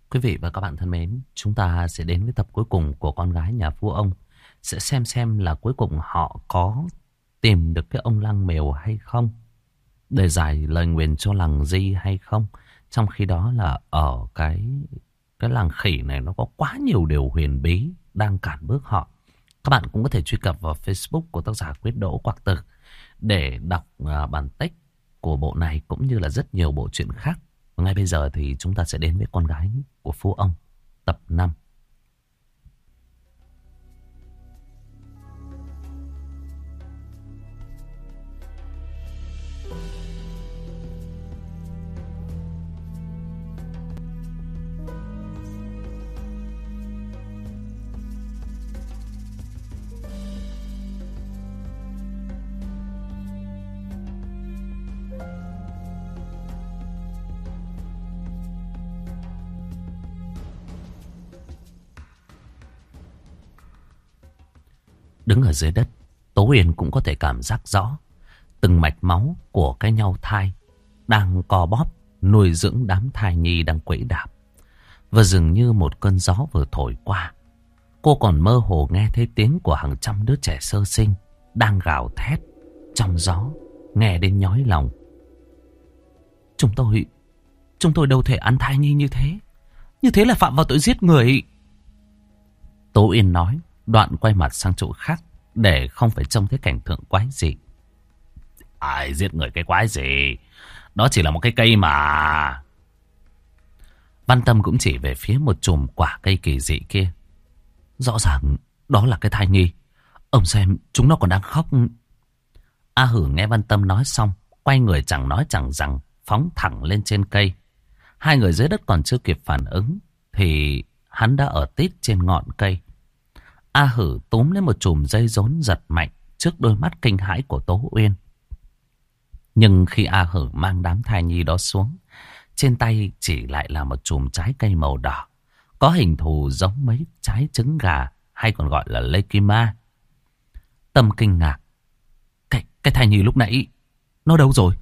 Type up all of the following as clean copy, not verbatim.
Quý vị và các bạn thân mến, chúng ta sẽ đến với tập cuối cùng của con gái nhà vua ông. Sẽ xem là cuối cùng họ có tìm được cái ông lang mèo hay không, để giải lời nguyền cho làng Di hay không. Trong khi đó là ở cái làng khỉ này nó có quá nhiều điều huyền bí đang cản bước họ. Các bạn cũng có thể truy cập vào Facebook của tác giả Quyết Đỗ Quạc Tử để đọc bản tích của bộ này cũng như là rất nhiều bộ truyện khác. Ngay bây giờ thì chúng ta sẽ đến với con gái của Phú Ông, tập 5. Đứng ở dưới đất, Tố Uyên cũng có thể cảm giác rõ từng mạch máu của cái nhau thai đang co bóp nuôi dưỡng đám thai nhi đang quẫy đạp. Và dường như một cơn gió vừa thổi qua, cô còn mơ hồ nghe thấy tiếng của hàng trăm đứa trẻ sơ sinh đang gào thét trong gió, nghe đến nhói lòng. Chúng tôi đâu thể ăn thai nhi như thế. Như thế là phạm vào tội giết người. Tố Uyên nói, đoạn quay mặt sang chỗ khác để không phải trông thấy cảnh tượng quái dị. Ai giết người cái quái gì? Đó chỉ là một cái cây mà. Văn Tâm cũng chỉ về phía một chùm quả cây kỳ dị kia. Rõ ràng đó là cái thai nhi. Ông xem, chúng nó còn đang khóc. A Hử nghe Văn Tâm nói xong, quay người chẳng nói chẳng rằng, phóng thẳng lên trên cây. Hai người dưới đất còn chưa kịp phản ứng thì hắn đã ở tít trên ngọn cây. A Hử túm lấy một chùm dây rốn giật mạnh trước đôi mắt kinh hãi của Tố Uyên. Nhưng khi A Hử mang đám thai nhi đó xuống, trên tay chỉ lại là một chùm trái cây màu đỏ, có hình thù giống mấy trái trứng gà hay còn gọi là lekima. Tâm kinh ngạc. Cái thai nhi lúc nãy nó đâu rồi?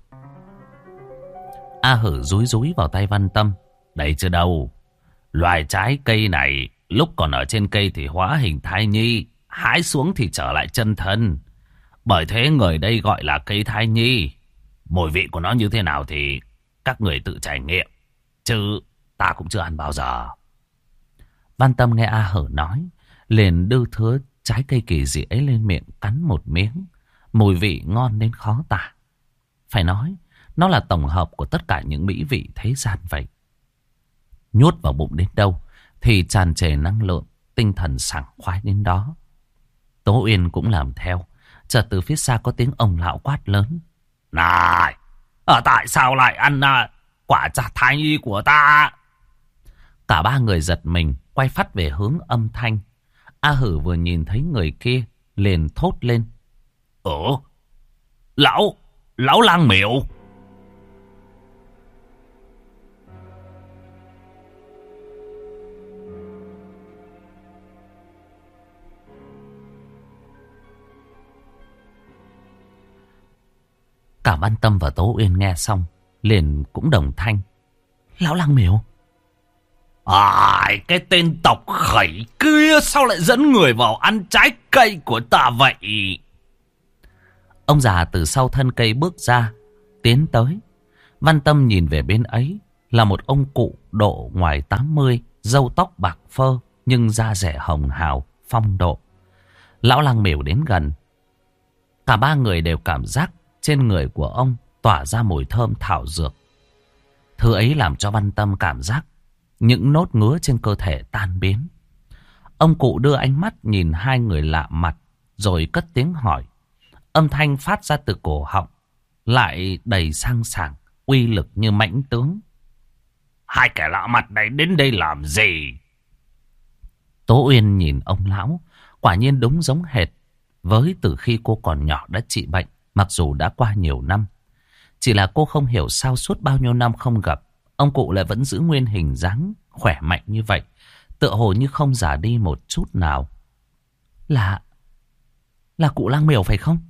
A Hử dúi dúi vào tay Văn Tâm. Đây chưa đâu. Loài trái cây này lúc còn ở trên cây thì hóa hình thai nhi, hái xuống thì trở lại chân thân. Bởi thế người đây gọi là cây thai nhi. Mùi vị của nó như thế nào thì các người tự trải nghiệm, chứ ta cũng chưa ăn bao giờ. Văn Tâm nghe A Hử nói, liền đưa thứa trái cây kỳ dị ấy lên miệng cắn một miếng. Mùi vị ngon đến khó tả. Phải nói, nó là tổng hợp của tất cả những mỹ vị thế gian vậy. Nhốt vào bụng đến đâu thì tràn trề năng lượng, tinh thần sảng khoái đến đó. Tố Uyên cũng làm theo. Chợt từ phía xa có tiếng ông lão quát lớn. Này, tại sao lại ăn quả trà thai nhi của ta? Cả ba người giật mình, quay phắt về hướng âm thanh. A Hử vừa nhìn thấy người kia, liền thốt lên. Lão lang miệu. Cả Văn Tâm và Tố Uyên nghe xong, liền cũng đồng thanh. Lão lang miểu. Cái tên tộc khẩy kia sao lại dẫn người vào ăn trái cây của ta vậy? Ông già từ sau thân cây bước ra, tiến tới. Văn Tâm nhìn về bên ấy là một ông cụ độ ngoài 80, râu tóc bạc phơ nhưng da rẻ hồng hào, phong độ. Lão lang miểu đến gần. Cả ba người đều cảm giác trên người của ông tỏa ra mùi thơm thảo dược. Thứ ấy làm cho Văn Tâm cảm giác những nốt ngứa trên cơ thể tan biến. Ông cụ đưa ánh mắt nhìn hai người lạ mặt, rồi cất tiếng hỏi. Âm thanh phát ra từ cổ họng, lại đầy sang sảng, uy lực như mãnh tướng. Hai kẻ lạ mặt này đến đây làm gì? Tố Uyên nhìn ông lão, quả nhiên đúng giống hệt với từ khi cô còn nhỏ đã trị bệnh, mặc dù đã qua nhiều năm. Chỉ là cô không hiểu sao suốt bao nhiêu năm không gặp, ông cụ lại vẫn giữ nguyên hình dáng khỏe mạnh như vậy, tựa hồ như không già đi một chút nào. Là cụ lang miểu phải không?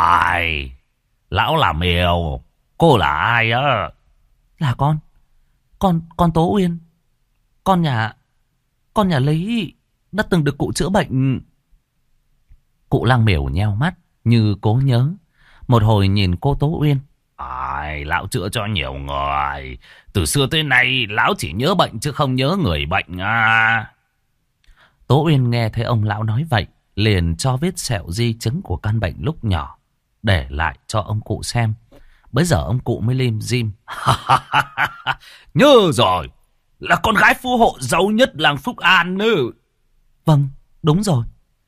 Lão là Miểu. Cô là ai á? Là con. Con Tố Uyên. Con nhà lấy đã từng được cụ chữa bệnh. Cụ Lang Miểu nheo mắt như cố nhớ. Một hồi nhìn cô Tố Uyên. Ai, lão chữa cho nhiều người. Từ xưa tới nay lão chỉ nhớ bệnh chứ không nhớ người bệnh à. Tố Uyên nghe thấy ông lão nói vậy, liền cho vết sẹo di chứng của căn bệnh lúc nhỏ để lại cho ông cụ xem. Bấy giờ ông cụ mới lim dim. Nhớ rồi, là con gái phú hộ giàu nhất làng Phúc An nữa. Vâng, đúng rồi.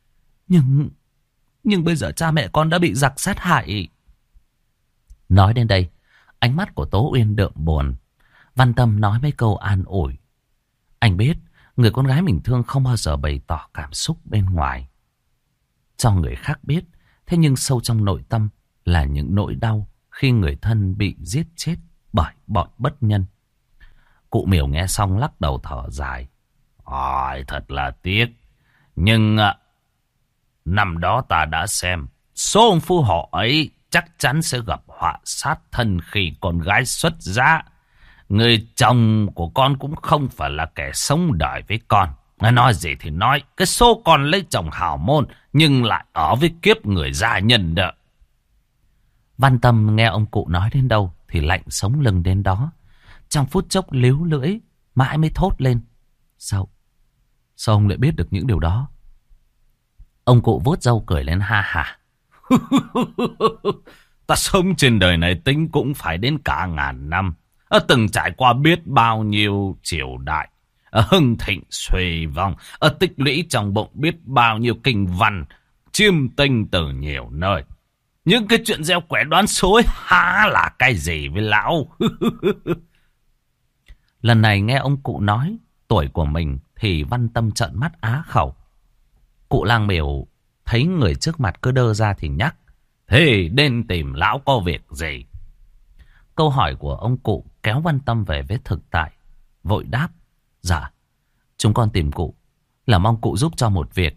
Nhưng bây giờ cha mẹ con đã bị giặc sát hại. Nói đến đây, ánh mắt của Tố Uyên đượm buồn. Văn Tâm nói mấy câu an ủi. Anh biết người con gái mình thương không bao giờ bày tỏ cảm xúc bên ngoài cho người khác biết. Thế nhưng sâu trong nội tâm là những nỗi đau khi người thân bị giết chết bởi bọn bất nhân. Cụ Miểu nghe xong lắc đầu thở dài. Ôi, thật là tiếc. Nhưng năm đó ta đã xem số ông phu họ ấy chắc chắn sẽ gặp họa sát thân khi con gái xuất giá. Người chồng của con cũng không phải là kẻ sống đời với con. Nói gì thì nói, cái số con lấy chồng hào môn nhưng lại ở với kiếp người gia nhân đó. Văn Tâm nghe ông cụ nói đến đâu thì lạnh sống lưng đến đó. Trong phút chốc líu lưỡi, mãi mới thốt lên. Sao ông lại biết được những điều đó? Ông cụ vuốt râu cười lên ha hả. Ta sống trên đời này tính cũng phải đến cả ngàn năm. Từng trải qua biết bao nhiêu triều đại, hưng thịnh xuề vong, tích lũy trong bụng biết bao nhiêu kinh văn, chiêm tinh từ nhiều nơi. Những cái chuyện gieo quẻ đoán số ấy há là cái gì với lão? Lần này nghe ông cụ nói tuổi của mình thì Văn Tâm trợn mắt á khẩu. Cụ Lang Miểu thấy người trước mặt cứ đơ ra thì nhắc. Thế nên tìm lão có việc gì? Câu hỏi của ông cụ kéo Văn Tâm về với thực tại. Vội đáp. Dạ, chúng con tìm cụ là mong cụ giúp cho một việc.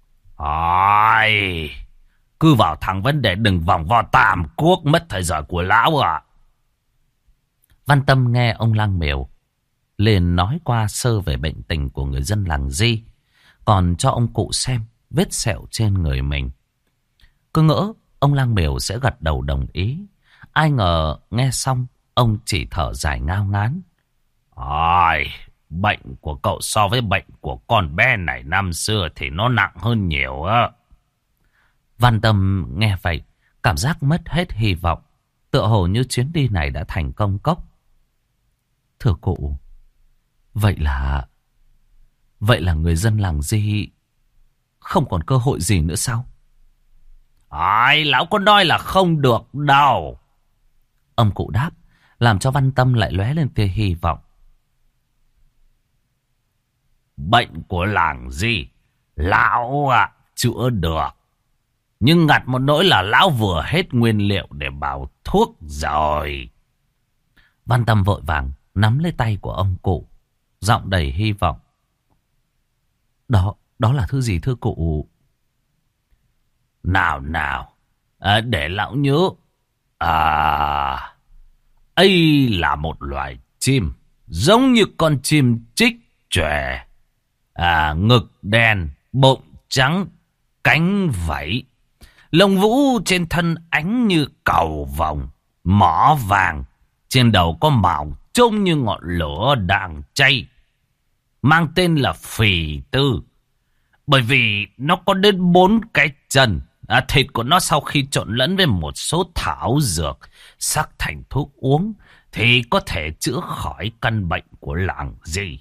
Ôi, cứ vào thẳng vấn đề, đừng vòng vo tam quốc mất thời giờ của lão ạ. Văn Tâm nghe ông Lang Miểu liền nói qua sơ về bệnh tình của người dân làng Di, còn cho ông cụ xem vết sẹo trên người mình. Cứ ngỡ ông Lang Miểu sẽ gật đầu đồng ý. Ai ngờ nghe xong ông chỉ thở dài ngao ngán. Ôi, bệnh của cậu so với bệnh của con bé này năm xưa thì nó nặng hơn nhiều á. Văn Tâm nghe vậy, cảm giác mất hết hy vọng. Tựa hồ như chuyến đi này đã thành công cốc. Thưa cụ, vậy là người dân làng Di không còn cơ hội gì nữa sao? Ai, lão có nói là không được đâu. Ông cụ đáp, làm cho Văn Tâm lại lóe lên tia hy vọng. Bệnh của làng Di, lão chữa được. Nhưng ngặt một nỗi là lão vừa hết nguyên liệu để bào thuốc rồi. Văn Tâm vội vàng nắm lấy tay của ông cụ, giọng đầy hy vọng. Đó là thứ gì thưa cụ? Nào, để lão nhớ. Ấy là một loài chim, giống như con chim chích chòe. Ngực đen, bụng trắng, cánh vảy, lông vũ trên thân ánh như cầu vồng, mỏ vàng, trên đầu có mào trông như ngọn lửa đang cháy. Mang tên là Phì Tư, bởi vì nó có đến 4 cái chân. Thịt của nó sau khi trộn lẫn với một số thảo dược sắc thành thuốc uống thì có thể chữa khỏi căn bệnh của làng Di.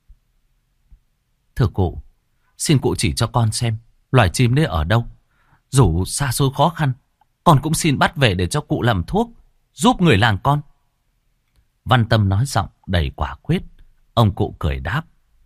Thưa cụ, xin cụ chỉ cho con xem loài chim đấy ở đâu. Dù xa xôi khó khăn, con cũng xin bắt về để cho cụ làm thuốc, giúp người làng con. Văn Tâm nói giọng đầy quả quyết. Ông cụ cười đáp.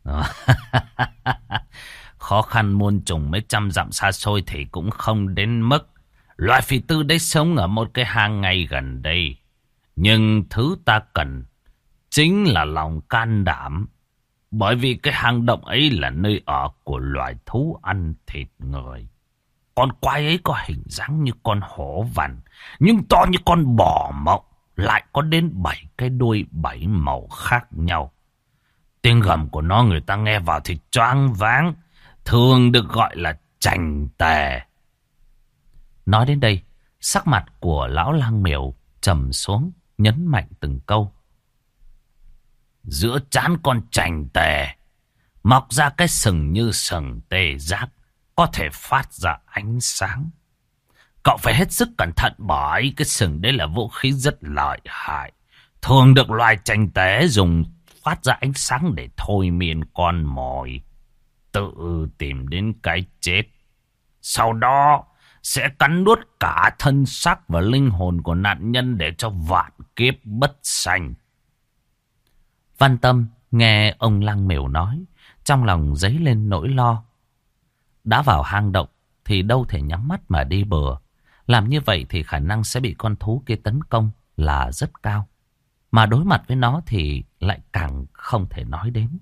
Khó khăn muôn trùng mấy trăm dặm xa xôi thì cũng không đến mức. Loài phì tư đấy sống ở một cái hang ngay gần đây. Nhưng thứ ta cần chính là lòng can đảm. Bởi vì cái hang động ấy là nơi ở của loài thú ăn thịt người. Con quái ấy có hình dáng như con hổ vằn, nhưng to như con bò mộng. lại có đến 7 cái đuôi 7 màu khác nhau. Tiếng gầm của nó người ta nghe vào thì choáng váng, thường được gọi là chành tề. Nói đến đây, sắc mặt của lão lang miểu trầm xuống, nhấn mạnh từng câu. Giữa trán con chành tề mọc ra cái sừng như sừng tê giác, có thể phát ra ánh sáng. Cậu phải hết sức cẩn thận bởi cái sừng đấy là vũ khí rất lợi hại. Thường được loài chành tề dùng phát ra ánh sáng để thôi miên con mồi tự tìm đến cái chết. Sau đó sẽ cắn nuốt cả thân xác và linh hồn của nạn nhân để cho vạn kiếp bất sanh. Văn Tâm nghe ông lang miểu nói, trong lòng dấy lên nỗi lo. Đã vào hang động thì đâu thể nhắm mắt mà đi bừa. Làm như vậy thì khả năng sẽ bị con thú kia tấn công là rất cao. Mà đối mặt với nó thì lại càng không thể nói đến.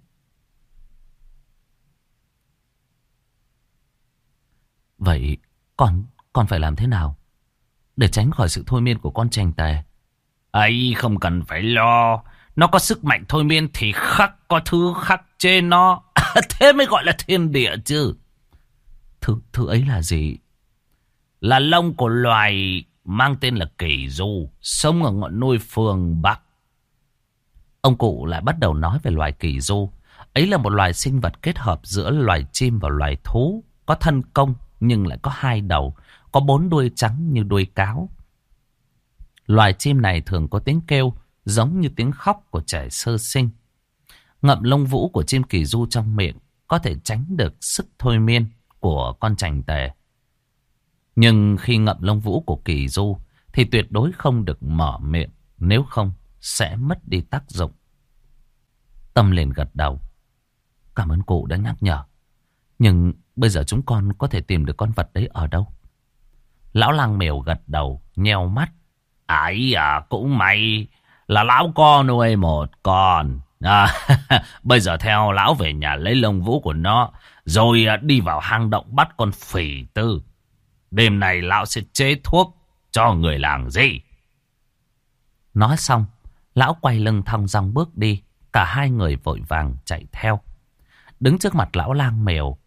Vậy còn phải làm thế nào để tránh khỏi sự thôi miên của con chành tề? Ấy không cần phải lo. Nó có sức mạnh thôi miên thì khắc có thứ khắc trên nó. Thế mới gọi là thiên địa chứ. Thứ ấy là gì? Là lông của loài mang tên là kỳ du, sống ở ngọn núi phương Bắc. Ông cụ lại bắt đầu nói về loài kỳ du. Ấy là một loài sinh vật kết hợp giữa loài chim và loài thú, có thân công nhưng lại có 2 đầu, có 4 đuôi trắng như đuôi cáo. Loài chim này thường có tiếng kêu giống như tiếng khóc của trẻ sơ sinh. Ngậm lông vũ của chim kỳ du trong miệng có thể tránh được sức thôi miên của con chành tề. Nhưng khi ngậm lông vũ của kỳ du thì tuyệt đối không được mở miệng, nếu không sẽ mất đi tác dụng. Tâm liền gật đầu. Cảm ơn cụ đã nhắc nhở. Nhưng bây giờ chúng con có thể tìm được con vật đấy ở đâu? Lão lang miểu gật đầu, nheo mắt. Ấy à, cũng may là lão có nuôi một con. Bây giờ theo lão về nhà lấy lông vũ của nó, rồi đi vào hang động bắt con phỉ tư. Đêm này lão sẽ chế thuốc cho người làng gì. Nói xong, lão quay lưng thong dong bước đi. Cả hai người vội vàng chạy theo. Đứng trước mặt lão lang miểu,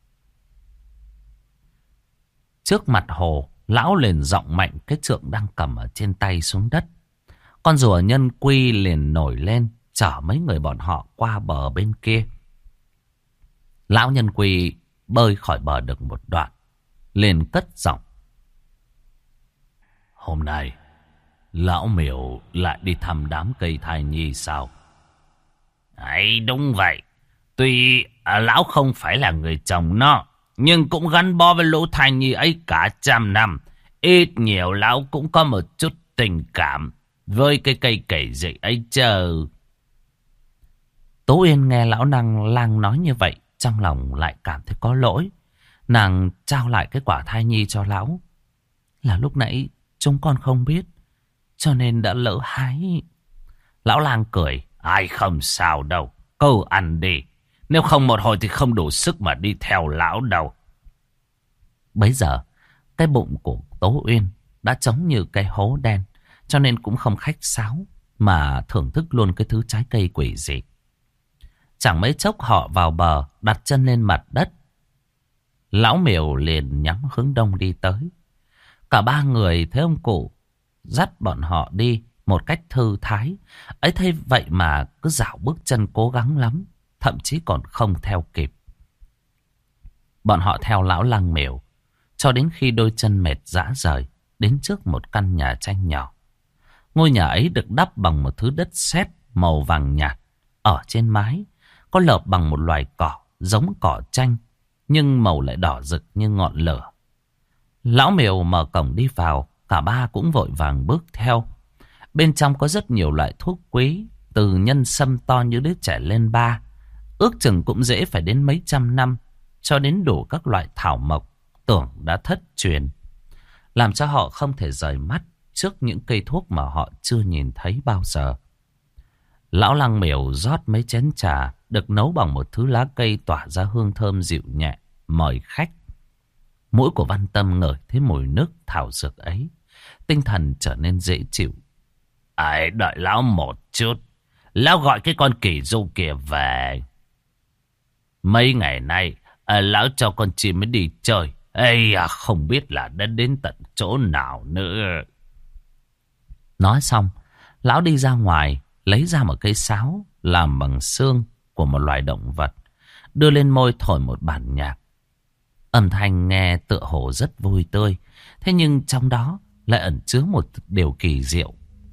trước mặt hồ, lão liền giọng mạnh cái trượng đang cầm ở trên tay xuống đất. Con rùa nhân quy liền nổi lên, chở mấy người bọn họ qua bờ bên kia. Lão nhân quy bơi khỏi bờ được một đoạn, liền cất giọng. Hôm nay, lão miểu lại đi thăm đám cây thai nhi sao? Ấy, đúng vậy. Tuy lão không phải là người chồng nó, nhưng cũng gắn bó với lũ thai nhi ấy cả 100 năm. Ít nhiều lão cũng có một chút tình cảm với cái cây cẩy dị ấy chờ. Tố Uyên nghe lão lang nói như vậy, trong lòng lại cảm thấy có lỗi. Nàng trao lại cái quả thai nhi cho lão. Là lúc nãy chúng con không biết, cho nên đã lỡ hái. Lão lang cười. Ai không sao đâu, cứ ăn đi. Nếu không một hồi thì không đủ sức mà đi theo lão đâu. Bấy giờ, cái bụng của Tố Uyên đã trống như cái hố đen, cho nên cũng không khách sáo mà thưởng thức luôn cái thứ trái cây quỷ dị. Chẳng mấy chốc họ vào bờ, đặt chân lên mặt đất. Lão miểu liền nhắm hướng đông đi tới. Cả 3 người thấy ông cụ dắt bọn họ đi một cách thư thái. Ấy thế vậy mà cứ dạo bước chân cố gắng lắm, thậm chí còn không theo kịp. Bọn họ theo lão lang miểu cho đến khi đôi chân mệt rã rời, đến trước một căn nhà tranh nhỏ. Ngôi nhà ấy được đắp bằng một thứ đất sét màu vàng nhạt. Ở trên mái có lợp bằng một loài cỏ giống cỏ tranh, nhưng màu lại đỏ rực như ngọn lửa. Lão miểu mở cổng đi vào, cả 3 cũng vội vàng bước theo. Bên trong có rất nhiều loại thuốc quý, từ nhân sâm to như đứa trẻ lên 3, ước chừng cũng dễ phải đến mấy trăm năm, cho đến đủ các loại thảo mộc tưởng đã thất truyền, làm cho họ không thể rời mắt trước những cây thuốc mà họ chưa nhìn thấy bao giờ. Lão lang miểu rót mấy chén trà được nấu bằng một thứ lá cây tỏa ra hương thơm dịu nhẹ, mời khách. Mũi của Văn Tâm ngửi thấy mùi nước thảo dược ấy, tinh thần trở nên dễ chịu. Ấy, đợi lão một chút. Lão gọi cái con kỳ du kia về. Mấy ngày nay, lão cho con chim mới đi chơi. Ây à, không biết là đã đến tận chỗ nào nữa. Nói xong, lão đi ra ngoài, lấy ra một cây sáo làm bằng xương của một loài động vật, đưa lên môi thổi một bản nhạc. Âm thanh nghe tựa hồ rất vui tươi, thế nhưng trong đó lại ẩn chứa một điều kỳ diệu.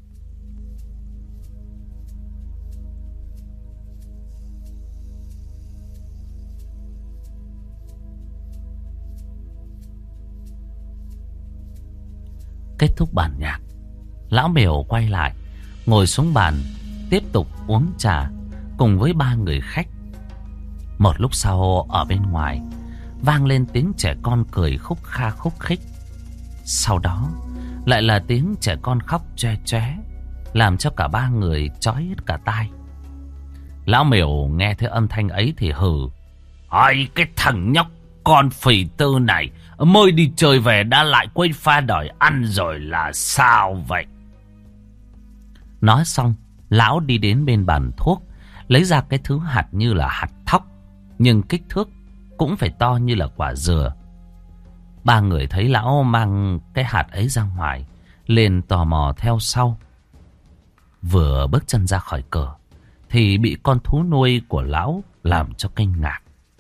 Kết thúc bản nhạc, lão Mèo quay lại, ngồi xuống bàn, tiếp tục uống trà cùng với ba người khách. Một lúc sau, ở bên ngoài vang lên tiếng trẻ con cười khúc kha khúc khích. Sau đó lại là tiếng trẻ con khóc choe choé, làm cho cả ba người chói hết cả tai. Lão Mèo nghe thấy âm thanh ấy thì hừ: "Ai, cái thằng nhóc con phì tư này mới đi chơi về đã lại quên pha đòi ăn rồi là sao vậy?" Nói xong, lão đi đến bên bàn thuốc, lấy ra cái thứ hạt như là hạt thóc, nhưng kích thước cũng phải to như là quả dừa. Ba người thấy lão mang cái hạt ấy ra ngoài, liền tò mò theo sau. Vừa bước chân ra khỏi cửa thì bị con thú nuôi của lão làm cho kinh ngạc.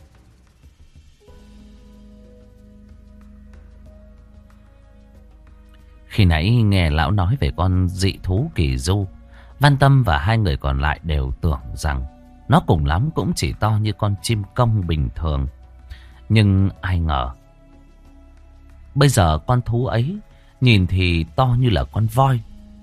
Khi nãy nghe lão nói về con dị thú kỳ du, Văn Tâm và hai người còn lại đều tưởng rằng nó cùng lắm cũng chỉ to như con chim công bình thường. Nhưng ai ngờ, bây giờ con thú ấy nhìn thì to như là con voi.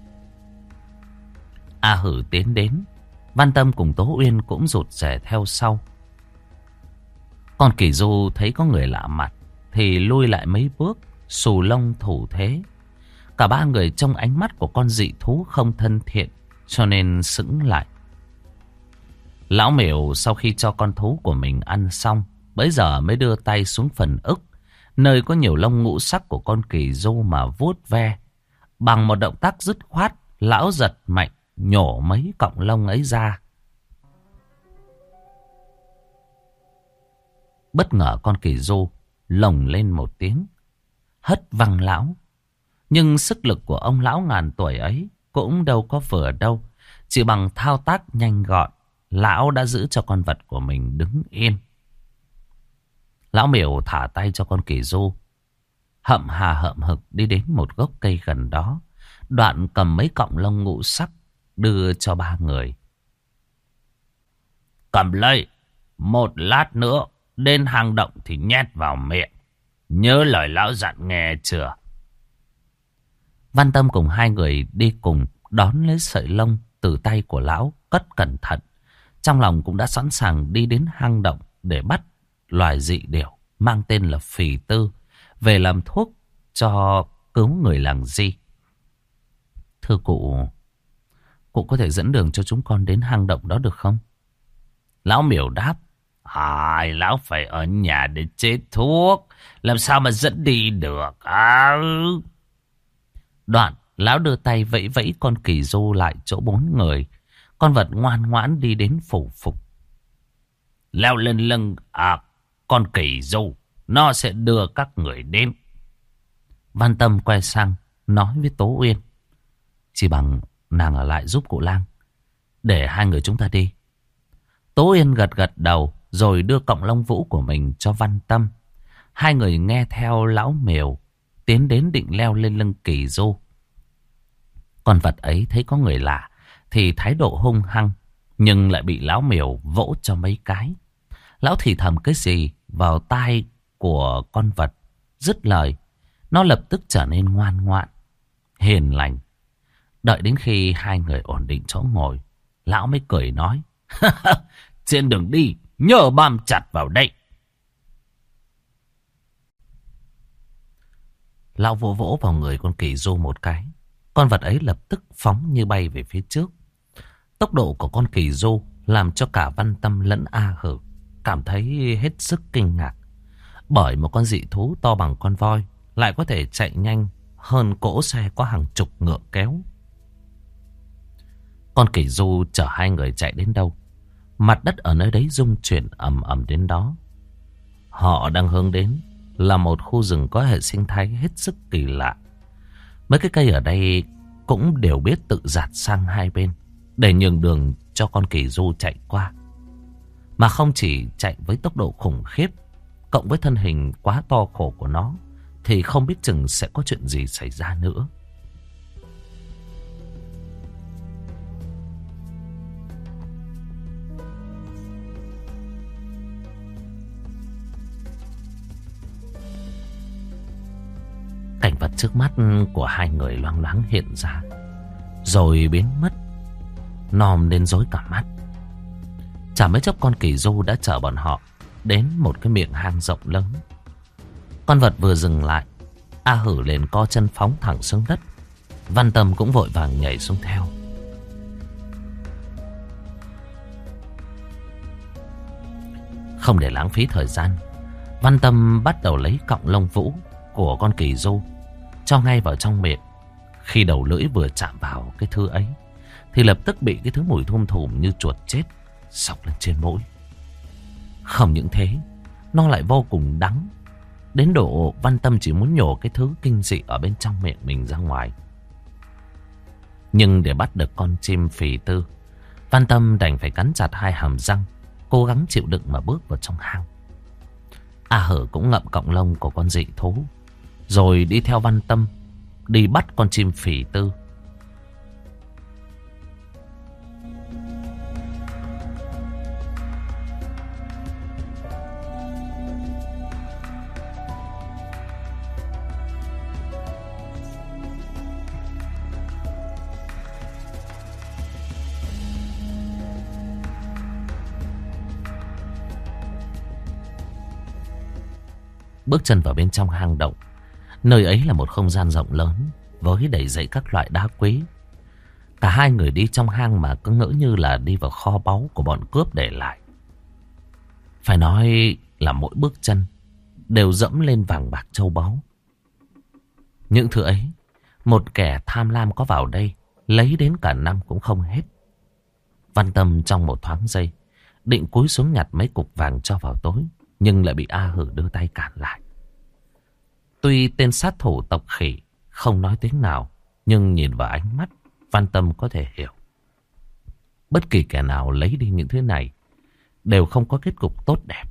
A Hử tiến đến, Văn Tâm cùng Tố Uyên cũng rụt rè theo sau. Con kỳ du thấy có người lạ mặt thì lui lại mấy bước, xù lông thủ thế. Cả ba người trong ánh mắt của con dị thú không thân thiện, cho nên sững lại. Lão Mèo sau khi cho con thú của mình ăn xong, bấy giờ mới đưa tay xuống phần ức, nơi có nhiều lông ngũ sắc của con kỳ du mà vuốt ve. Bằng một động tác dứt khoát, lão giật mạnh nhổ mấy cọng lông ấy ra. Bất ngờ con kỳ du lồng lên một tiếng, hất văng lão. Nhưng sức lực của ông lão ngàn tuổi ấy cũng đâu có vừa đâu. Chỉ bằng thao tác nhanh gọn, lão đã giữ cho con vật của mình đứng yên. Lão Mèo thả tay cho con kỳ du, hậm hà hậm hực đi đến một gốc cây gần đó, đoạn cầm mấy cọng lông ngũ sắc đưa cho ba người. "Cầm lấy, một lát nữa đến hang động thì nhét vào miệng. Nhớ lời lão dặn nghe chưa?" Văn Tâm cùng hai người đi cùng đón lấy sợi lông từ tay của lão, cất cẩn thận. Trong lòng cũng đã sẵn sàng đi đến hang động để bắt loài dị điểu mang tên là phì tư về làm thuốc cho cứu người làng Di. "Thưa cụ, cụ có thể dẫn đường cho chúng con đến hang động đó được không?" Lão Mèo đáp: "Lão phải ở nhà để chế thuốc, làm sao mà dẫn đi được à?" Đoạn lão đưa tay vẫy vẫy con kỳ du lại chỗ bốn người. Con vật ngoan ngoãn đi đến phủ phục. "Leo lên lưng con kỳ du, nó sẽ đưa các người đến." Văn Tâm quay sang nói với Tố Uyên: "Chỉ bằng nàng ở lại giúp cụ Lang, để hai người chúng ta đi." Tố Uyên gật gật đầu rồi đưa cọng lông vũ của mình cho Văn Tâm. Hai người nghe theo lão Mèo tiến đến định leo lên lưng kỳ du. Con vật ấy thấy có người lạ thì thái độ hung hăng, nhưng lại bị lão Mèo vỗ cho mấy cái. Lão thì thầm cái gì vào tai của con vật, dứt lời nó lập tức trở nên ngoan ngoãn, hiền lành. Đợi đến khi hai người ổn định chỗ ngồi, lão mới cười nói: "Trên đường đi nhớ bám chặt vào đây." Lão vỗ vỗ vào người con kỳ du một cái. Con vật ấy lập tức phóng như bay về phía trước. Tốc độ của con kỳ du làm cho cả Văn Tâm lẫn A Hử cảm thấy hết sức kinh ngạc. Bởi một con dị thú to bằng con voi lại có thể chạy nhanh hơn cỗ xe có hàng chục ngựa kéo. Con kỳ du chở hai người chạy đến đâu, mặt đất ở nơi đấy rung chuyển ầm ầm đến đó. Họ đang hướng đến là một khu rừng có hệ sinh thái hết sức kỳ lạ. Mấy cái cây ở đây cũng đều biết tự dạt sang hai bên để nhường đường cho con kỳ du chạy qua. Mà không chỉ chạy với tốc độ khủng khiếp, cộng với thân hình quá to khổ của nó, thì không biết chừng sẽ có chuyện gì xảy ra nữa. Cảnh vật trước mắt của hai người loang loáng hiện ra, rồi biến mất, nòm đến rối cả mắt. Chả mấy chốc con kỳ du đã chở bọn họ đến một cái miệng hang rộng lớn. Con vật vừa dừng lại, A Hử liền co chân phóng thẳng xuống đất. Văn Tâm cũng vội vàng nhảy xuống theo. Không để lãng phí thời gian, Văn Tâm bắt đầu lấy cọng lông vũ của con kỳ du cho ngay vào trong miệng. Khi đầu lưỡi vừa chạm vào cái thứ ấy thì lập tức bị cái thứ mùi thum thủm như chuột chết xộc lên trên mũi. Không những thế, nó lại vô cùng đắng, đến độ Văn Tâm chỉ muốn nhổ cái thứ kinh dị ở bên trong miệng mình ra ngoài. Nhưng để bắt được con chim phì tư, Văn Tâm đành phải cắn chặt hai hàm răng, cố gắng chịu đựng mà bước vào trong hang. A Hở cũng ngậm cọng lông của con dị thú, rồi đi theo Văn Tâm đi bắt con chim phì tư. Bước chân vào bên trong hang động. Nơi ấy là một không gian rộng lớn với đầy dãy các loại đá quý. Cả hai người đi trong hang mà cứ ngỡ như là đi vào kho báu của bọn cướp để lại. Phải nói là mỗi bước chân đều dẫm lên vàng bạc châu báu. Những thứ ấy, một kẻ tham lam có vào đây lấy đến cả năm cũng không hết. Văn Tâm trong một thoáng giây định cúi xuống nhặt mấy cục vàng cho vào tối, nhưng lại bị A Hử đưa tay cản lại. Tuy tên sát thủ tộc khỉ không nói tiếng nào, nhưng nhìn vào ánh mắt, Văn Tâm có thể hiểu. Bất kỳ kẻ nào lấy đi những thứ này đều không có kết cục tốt đẹp.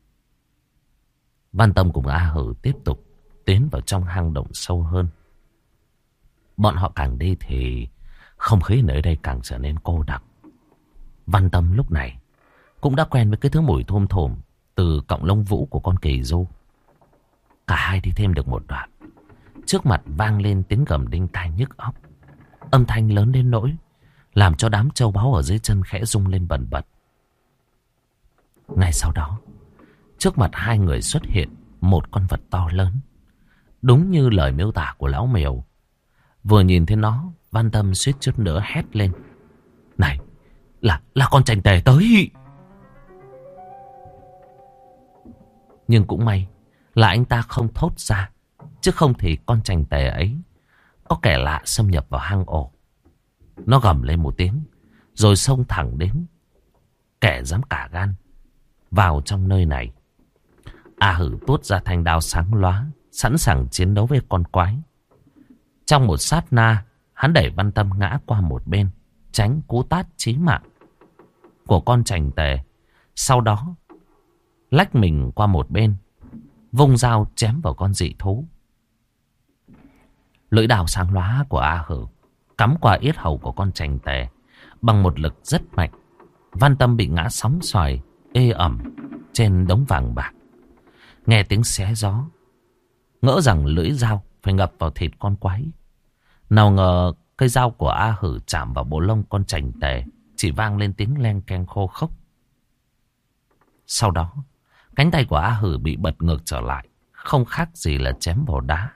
Văn Tâm cùng A Hử tiếp tục tiến vào trong hang động sâu hơn. Bọn họ càng đi thì không khí nơi đây càng trở nên cô đặc. Văn Tâm lúc này cũng đã quen với cái thứ mùi thum thủm từ cọng lông vũ của con kỳ du. Cả hai đi thêm được một đoạn, trước mặt vang lên tiếng gầm đinh tai nhức óc. Âm thanh lớn đến nỗi làm cho đám châu báu ở dưới chân khẽ rung lên bần bật. Ngay sau đó, trước mặt hai người xuất hiện một con vật to lớn, đúng như lời miêu tả của lão Mèo. Vừa nhìn thấy nó, Văn Tâm suýt chút nữa hét lên: "Này, là con chành tề tới!" Nhưng cũng may là anh ta không thốt ra, chứ không thì con chành tề ấy có kẻ lạ xâm nhập vào hang ổ. Nó gầm lên một tiếng, rồi xông thẳng đến kẻ dám cả gan vào trong nơi này. A Hử tuốt ra thanh đao sáng lóa, sẵn sàng chiến đấu với con quái. Trong một sát na, hắn đẩy Văn Tâm ngã qua một bên, tránh cú tát chí mạng của con chành tề. Sau đó lách mình qua một bên, vung dao chém vào con dị thú. Lưỡi đao sáng lóa của A Hử cắm qua yết hầu của con chành tề bằng một lực rất mạnh. Văn Tâm bị ngã sóng xoài ê ẩm trên đống vàng bạc. Nghe tiếng xé gió, ngỡ rằng lưỡi dao phải ngập vào thịt con quái. Nào ngờ cây dao của A Hử chạm vào bộ lông con chành tề, chỉ vang lên tiếng len keng khô khốc. Sau đó, cánh tay của A Hử bị bật ngược trở lại, không khác gì là chém vào đá.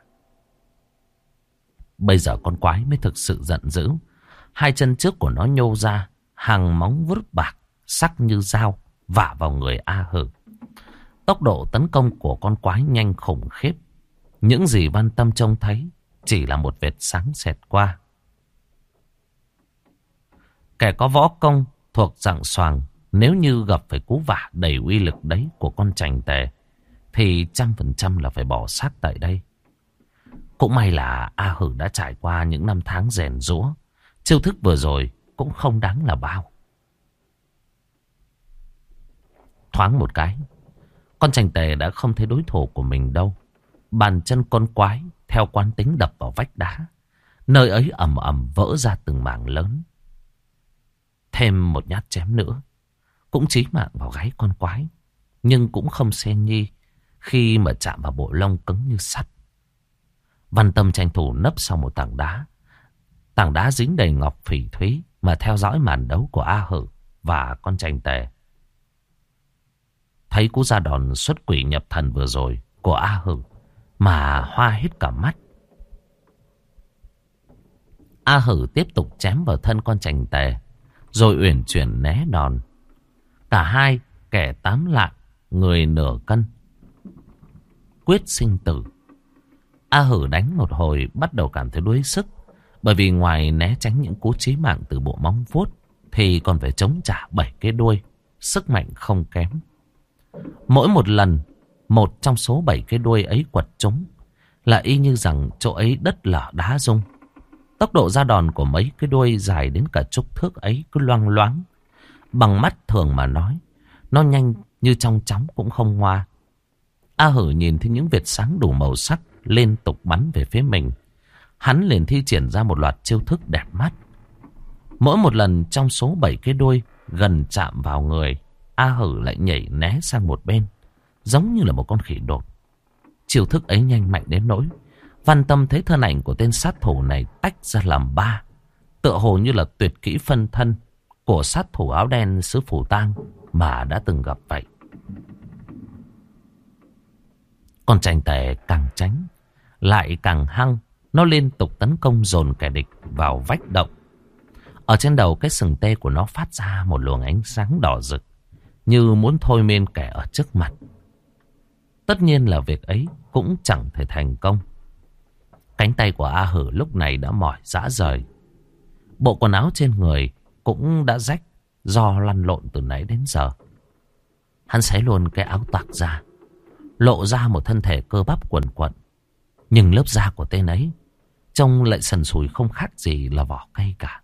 Bây giờ con quái mới thực sự giận dữ. Hai chân trước của nó nhô ra, hàng móng vuốt bạc sắc như dao vả vào người A Hử. Tốc độ tấn công của con quái nhanh khủng khiếp. Những gì Văn Tâm trông thấy chỉ là một vệt sáng xẹt qua. Kẻ có võ công thuộc dạng xoàng, nếu như gặp phải cú vả đầy uy lực đấy của con trành tề, thì 100% là phải bỏ xác tại đây. Cũng may là A Hử đã trải qua những năm tháng rèn giũa, chiêu thức vừa rồi cũng không đáng là bao. Thoáng một cái, con trành tề đã không thấy đối thủ của mình đâu. Bàn chân con quái theo quán tính đập vào vách đá, nơi ấy ầm ầm vỡ ra từng mảng lớn. Thêm một nhát chém nữa cũng chí mạng vào gáy con quái, nhưng cũng không xen nhi khi mà chạm vào bộ lông cứng như sắt. Văn Tâm tranh thủ nấp sau một tảng đá. Tảng đá dính đầy ngọc phỉ thúy mà theo dõi màn đấu của A Hử và con trành tề. Thấy cú ra đòn xuất quỷ nhập thần vừa rồi của A Hử mà hoa hết cả mắt. A Hử tiếp tục chém vào thân con trành tề, rồi uyển chuyển né đòn. Cả hai kẻ 8 lạng, người nửa cân, quyết sinh tử. A Hử đánh một hồi bắt đầu cảm thấy đuối sức, bởi vì ngoài né tránh những cú chí mạng từ bộ móng vuốt thì còn phải chống trả 7 cái đuôi, sức mạnh không kém. Mỗi một lần một trong số 7 cái đuôi ấy quật trúng là y như rằng chỗ ấy đất lở đá rung. Tốc độ ra đòn của mấy cái đuôi dài đến cả chục thước ấy cứ loang loáng. Bằng mắt thường mà nói, nó nhanh như trong chóng cũng không hoa. A Hử nhìn thấy những vệt sáng đủ màu sắc liên tục bắn về phía mình. Hắn liền thi triển ra một loạt chiêu thức đẹp mắt. Mỗi một lần trong số 7 cái đuôi gần chạm vào người, A Hử lại nhảy né sang một bên, giống như là một con khỉ đột. Chiêu thức ấy nhanh mạnh đến nỗi Văn Tâm thấy thân ảnh của tên sát thủ này tách ra làm 3, tựa hồ như là tuyệt kỹ phân thân của sát thủ áo đen xứ Phủ Tang mà đã từng gặp vậy. Con trành tề càng tránh lại càng hăng, nó liên tục tấn công dồn kẻ địch vào vách động. Ở trên đầu cái sừng tê của nó phát ra một luồng ánh sáng đỏ rực, như muốn thôi miên kẻ ở trước mặt. Tất nhiên là việc ấy cũng chẳng thể thành công. Cánh tay của A Hử lúc này đã mỏi rã rời. Bộ quần áo trên người cũng đã rách do lăn lộn từ nãy đến giờ. Hắn xé luôn cái áo toạc ra, lộ ra một thân thể cơ bắp quần quận. Nhưng lớp da của tên ấy trông lại sần sùi không khác gì là vỏ cây cả.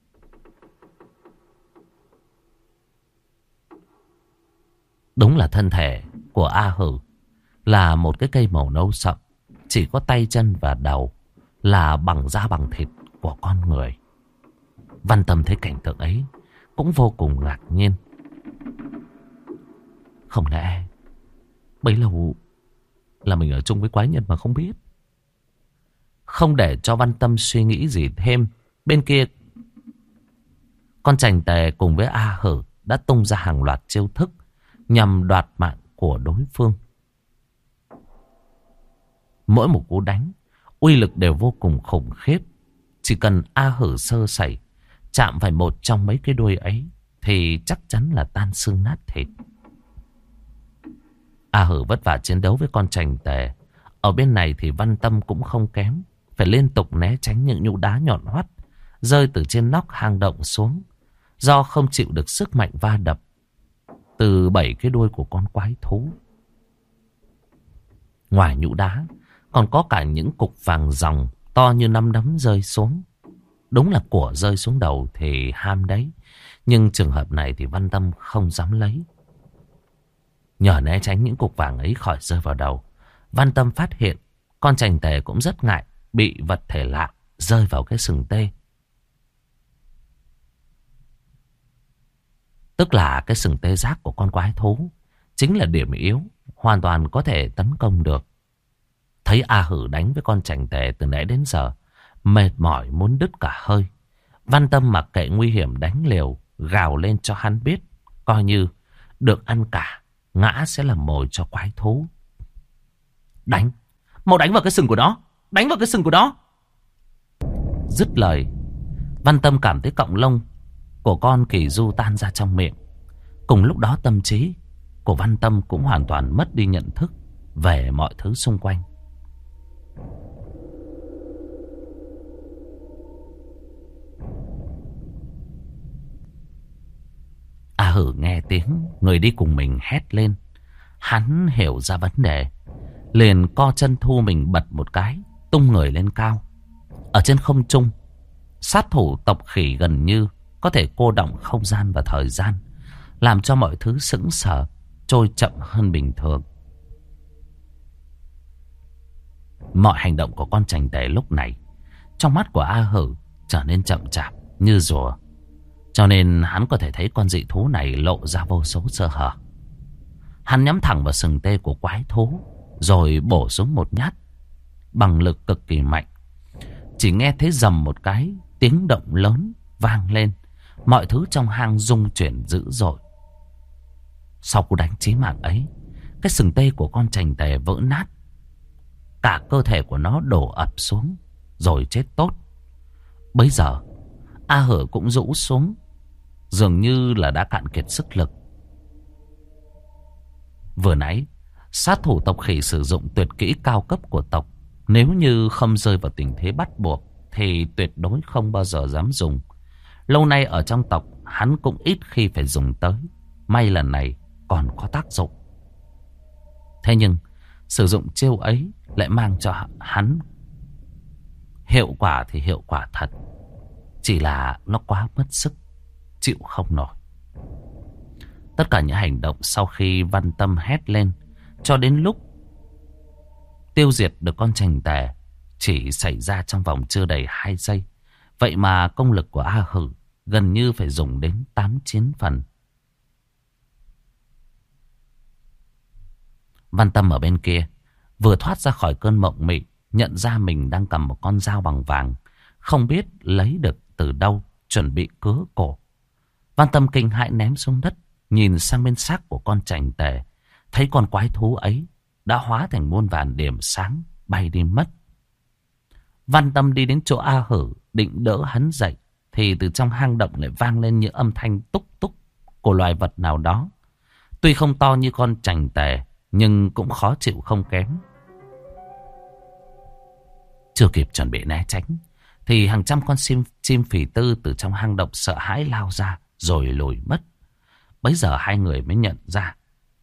Đúng là thân thể của A Hử là một cái cây màu nâu sậm, chỉ có tay chân và đầu là bằng da bằng thịt của con người. Văn Tâm thấy cảnh tượng ấy cũng vô cùng ngạc nhiên. Không lẽ bấy lâu là mình ở chung với quái nhân mà không biết? Không để cho Văn Tâm suy nghĩ gì thêm, bên kia con trành tề cùng với A Hử đã tung ra hàng loạt chiêu thức nhằm đoạt mạng của đối phương. Mỗi một cú đánh uy lực đều vô cùng khủng khiếp. Chỉ cần A Hử sơ sẩy chạm phải một trong mấy cái đuôi ấy thì chắc chắn là tan xương nát thịt. A Hử vất vả chiến đấu với con trành tề. Ở bên này thì Văn Tâm cũng không kém, phải liên tục né tránh những nhũ đá nhọn hoắt rơi từ trên nóc hang động xuống, do không chịu được sức mạnh va đập từ 7 cái đuôi của con quái thú. Ngoài nhũ đá còn có cả những cục vàng ròng to như nắm đấm rơi xuống. Đúng là của rơi xuống đầu thì ham đấy, nhưng trường hợp này thì Văn Tâm không dám lấy. Nhờ né tránh những cục vàng ấy khỏi rơi vào đầu, Văn Tâm phát hiện con trành tề cũng rất ngại bị vật thể lạ rơi vào cái sừng tê. Tức là cái sừng tê giác của con quái thú chính là điểm yếu, hoàn toàn có thể tấn công được. Thấy A Hử đánh với con trành tề từ nãy đến giờ mệt mỏi muốn đứt cả hơi, Văn Tâm mặc kệ nguy hiểm đánh liều, gào lên cho hắn biết, coi như được ăn cả, ngã sẽ là mồi cho quái thú. Đánh, mau đánh vào cái sừng của nó, đánh vào cái sừng của nó. Dứt lời, Văn Tâm cảm thấy cọng lông của con kỳ du tan ra trong miệng. Cùng lúc đó tâm trí của Văn Tâm cũng hoàn toàn mất đi nhận thức về mọi thứ xung quanh. Hử nghe tiếng người đi cùng mình hét lên. Hắn hiểu ra vấn đề, liền co chân thu mình bật một cái, tung người lên cao. Ở trên không trung, sát thủ tộc khỉ gần như có thể cô đọng không gian và thời gian, làm cho mọi thứ sững sờ, trôi chậm hơn bình thường. Mọi hành động của con trành tề lúc này trong mắt của A Hử trở nên chậm chạp như rùa, cho nên hắn có thể thấy con dị thú này lộ ra vô số sơ hở. Hắn nhắm thẳng vào sừng tê của quái thú, rồi bổ xuống một nhát bằng lực cực kỳ mạnh. Chỉ nghe thấy rầm một cái, tiếng động lớn vang lên, mọi thứ trong hang rung chuyển dữ dội. Sau cú đánh chí mạng ấy, cái sừng tê của con trành tề vỡ nát, cả cơ thể của nó đổ ập xuống rồi chết tốt. Bấy giờ A Hử cũng rũ xuống, dường như là đã cạn kiệt sức lực. Vừa nãy sát thủ tộc khỉ sử dụng tuyệt kỹ cao cấp của tộc, nếu như không rơi vào tình thế bắt buộc thì tuyệt đối không bao giờ dám dùng. Lâu nay ở trong tộc hắn cũng ít khi phải dùng tới, may lần này còn có tác dụng. Thế nhưng sử dụng chiêu ấy lại mang cho hắn hiệu quả thì hiệu quả thật, chỉ là nó quá mất sức, chịu không nổi. Tất cả những hành động sau khi Văn Tâm hét lên cho đến lúc tiêu diệt được con trành tề chỉ xảy ra trong vòng chưa đầy 2 giây. Vậy mà công lực của A Hử gần như phải dùng đến 8-9 phần. Văn Tâm ở bên kia vừa thoát ra khỏi cơn mộng mị, nhận ra mình đang cầm một con dao bằng vàng, không biết lấy được từ đâu, chuẩn bị cứa cổ. Văn Tâm kinh hãi ném xuống đất, nhìn sang bên xác của con trành tề, thấy con quái thú ấy đã hóa thành muôn vàn điểm sáng bay đi mất. Văn Tâm đi đến chỗ A Hử định đỡ hắn dậy, thì từ trong hang động lại vang lên những âm thanh túc túc của loài vật nào đó. Tuy không to như con trành tề, nhưng cũng khó chịu không kém. Chưa kịp chuẩn bị né tránh, thì hàng trăm con chim phỉ tư từ trong hang động sợ hãi lao ra rồi lùi mất. Bấy giờ hai người mới nhận ra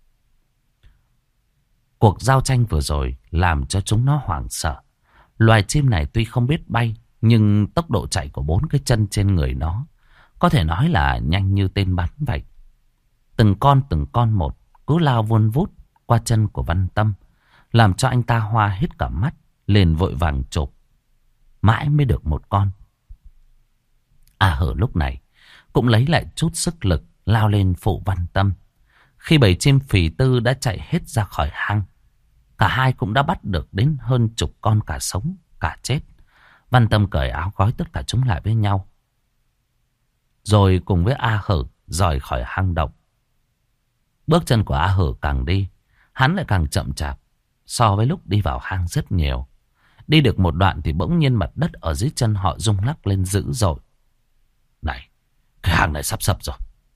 cuộc giao tranh vừa rồi làm cho chúng nó hoảng sợ. Loài chim này tuy không biết bay, nhưng tốc độ chạy của 4 cái chân trên người nó có thể nói là nhanh như tên bắn vậy. Từng con một cứ lao vun vút qua chân của Văn Tâm, làm cho anh ta hoa hết cả mắt, liền vội vàng chộp. Mãi mới được một con. A Hử lúc này cũng lấy lại chút sức lực, lao lên phụ Văn Tâm. Khi bầy chim phì tư đã chạy hết ra khỏi hang, cả hai cũng đã bắt được đến hơn chục con, cả sống cả chết. Văn Tâm cởi áo gói tất cả chúng lại với nhau, rồi cùng với A Hử rời khỏi hang động. Bước chân của A Hử càng đi, hắn lại càng chậm chạp so với lúc đi vào hang rất nhiều. Đi được một đoạn thì bỗng nhiên mặt đất ở dưới chân họ rung lắc lên dữ dội. Này, cái hang này sắp sập rồi.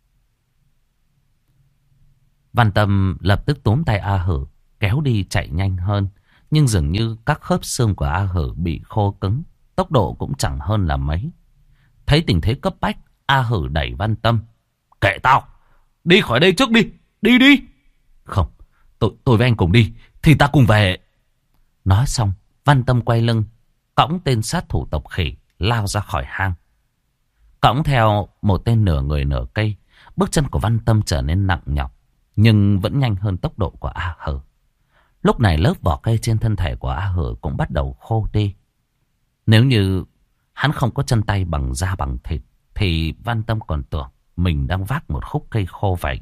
Văn Tâm lập tức túm tay A Hử kéo đi chạy nhanh hơn, nhưng dường như các khớp xương của A Hử bị khô cứng, tốc độ cũng chẳng hơn là mấy. Thấy tình thế cấp bách, A Hử đẩy Văn Tâm. Kệ tao, đi khỏi đây trước đi, đi đi. Không, tôi với anh cùng đi, thì ta cùng về. Nói xong, Văn Tâm quay lưng, cõng tên sát thủ tộc khỉ lao ra khỏi hang. Cõng theo một tên nửa người nửa cây, bước chân của Văn Tâm trở nên nặng nhọc, nhưng vẫn nhanh hơn tốc độ của A Hử. Lúc này lớp vỏ cây trên thân thể của A Hử cũng bắt đầu khô đi. Nếu như hắn không có chân tay bằng da bằng thịt, thì Văn Tâm còn tưởng mình đang vác một khúc cây khô vậy.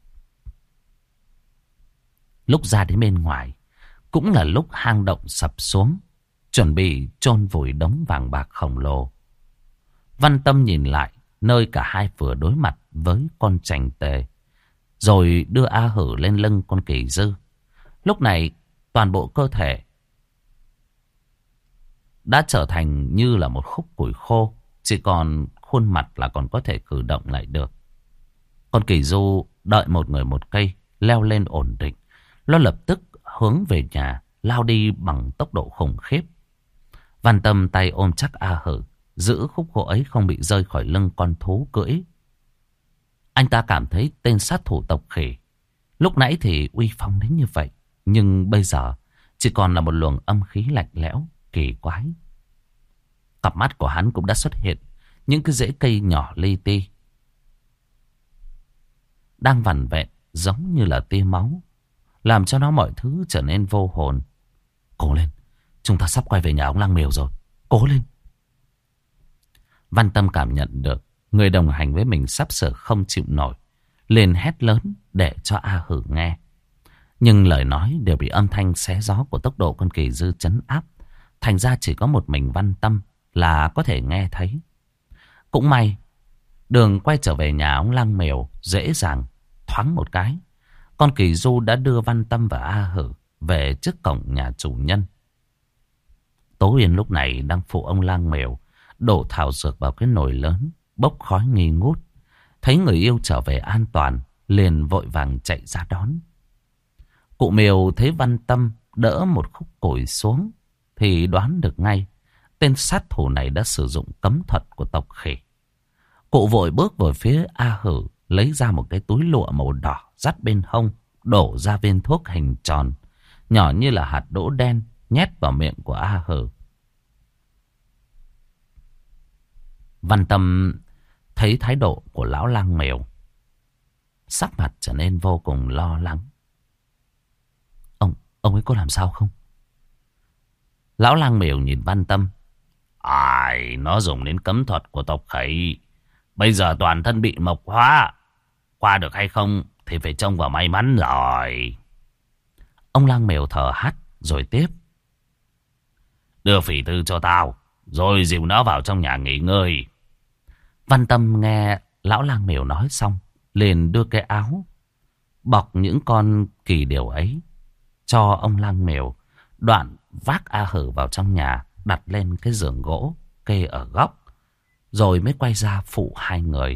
Lúc ra đến bên ngoài, cũng là lúc hang động sập xuống, chuẩn bị chôn vùi đống vàng bạc khổng lồ. Văn Tâm nhìn lại nơi cả hai vừa đối mặt với con trành tề, rồi đưa A Hử lên lưng con kỳ dư. Lúc này toàn bộ cơ thể đã trở thành như là một khúc củi khô, chỉ còn khuôn mặt là còn có thể cử động lại được. Con kỳ du đợi một người một cây leo lên ổn định, nó lập tức hướng về nhà, lao đi bằng tốc độ khủng khiếp. Văn Tâm tay ôm chắc A Hử, giữ khúc gỗ ấy không bị rơi khỏi lưng con thú cưỡi. Anh ta cảm thấy tên sát thủ tộc khỉ lúc nãy thì uy phong đến như vậy, nhưng bây giờ chỉ còn là một luồng âm khí lạnh lẽo, kỳ quái. Cặp mắt của hắn cũng đã xuất hiện những cái rễ cây nhỏ li ti, đang vằn vẹn giống như là tia máu, làm cho nó mọi thứ trở nên vô hồn. Cố lên, chúng ta sắp quay về nhà ông Lang Miều rồi. Cố lên. Văn Tâm cảm nhận được người đồng hành với mình sắp sửa không chịu nổi, liền hét lớn để cho A Hử nghe. Nhưng lời nói đều bị âm thanh xé gió của tốc độ con kỳ dư trấn áp, thành ra chỉ có một mình Văn Tâm là có thể nghe thấy. Cũng may, đường quay trở về nhà ông Lang Miều dễ dàng, thoáng một cái. Con kỳ du đã đưa Văn Tâm và A Hử về trước cổng nhà chủ nhân. Tố Uyên lúc này đang phụ ông Lang Miều đổ thảo dược vào cái nồi lớn, bốc khói nghi ngút. Thấy người yêu trở về an toàn, liền vội vàng chạy ra đón. Cụ Miều thấy Văn Tâm đỡ một khúc củi xuống thì đoán được ngay tên sát thủ này đã sử dụng cấm thuật của tộc khỉ. Cụ vội bước về phía A Hử, lấy ra một cái túi lụa màu đỏ dắt bên hông, đổ ra viên thuốc hình tròn nhỏ như là hạt đỗ đen, nhét vào miệng của A Hử. Văn Tâm thấy thái độ của lão Lang Miều, sắc mặt trở nên vô cùng lo lắng. Ông ấy có làm sao không? Lão Lang Miều nhìn Văn Tâm. Ai, nó dùng đến cấm thuật của tộc khỉ. Bây giờ toàn thân bị mộc hóa. Qua được hay không thì phải trông vào may mắn rồi. Ông Lang Miều thở hắt rồi tiếp. Đưa Phỉ Tư cho tao, rồi dìu nó vào trong nhà nghỉ ngơi. Văn Tâm nghe lão Lang Miều nói xong, liền đưa cái áo bọc những con kỳ điều ấy cho ông Lang Miều, đoạn vác A Hử vào trong nhà, đặt lên cái giường gỗ kê ở góc, rồi mới quay ra phụ hai người.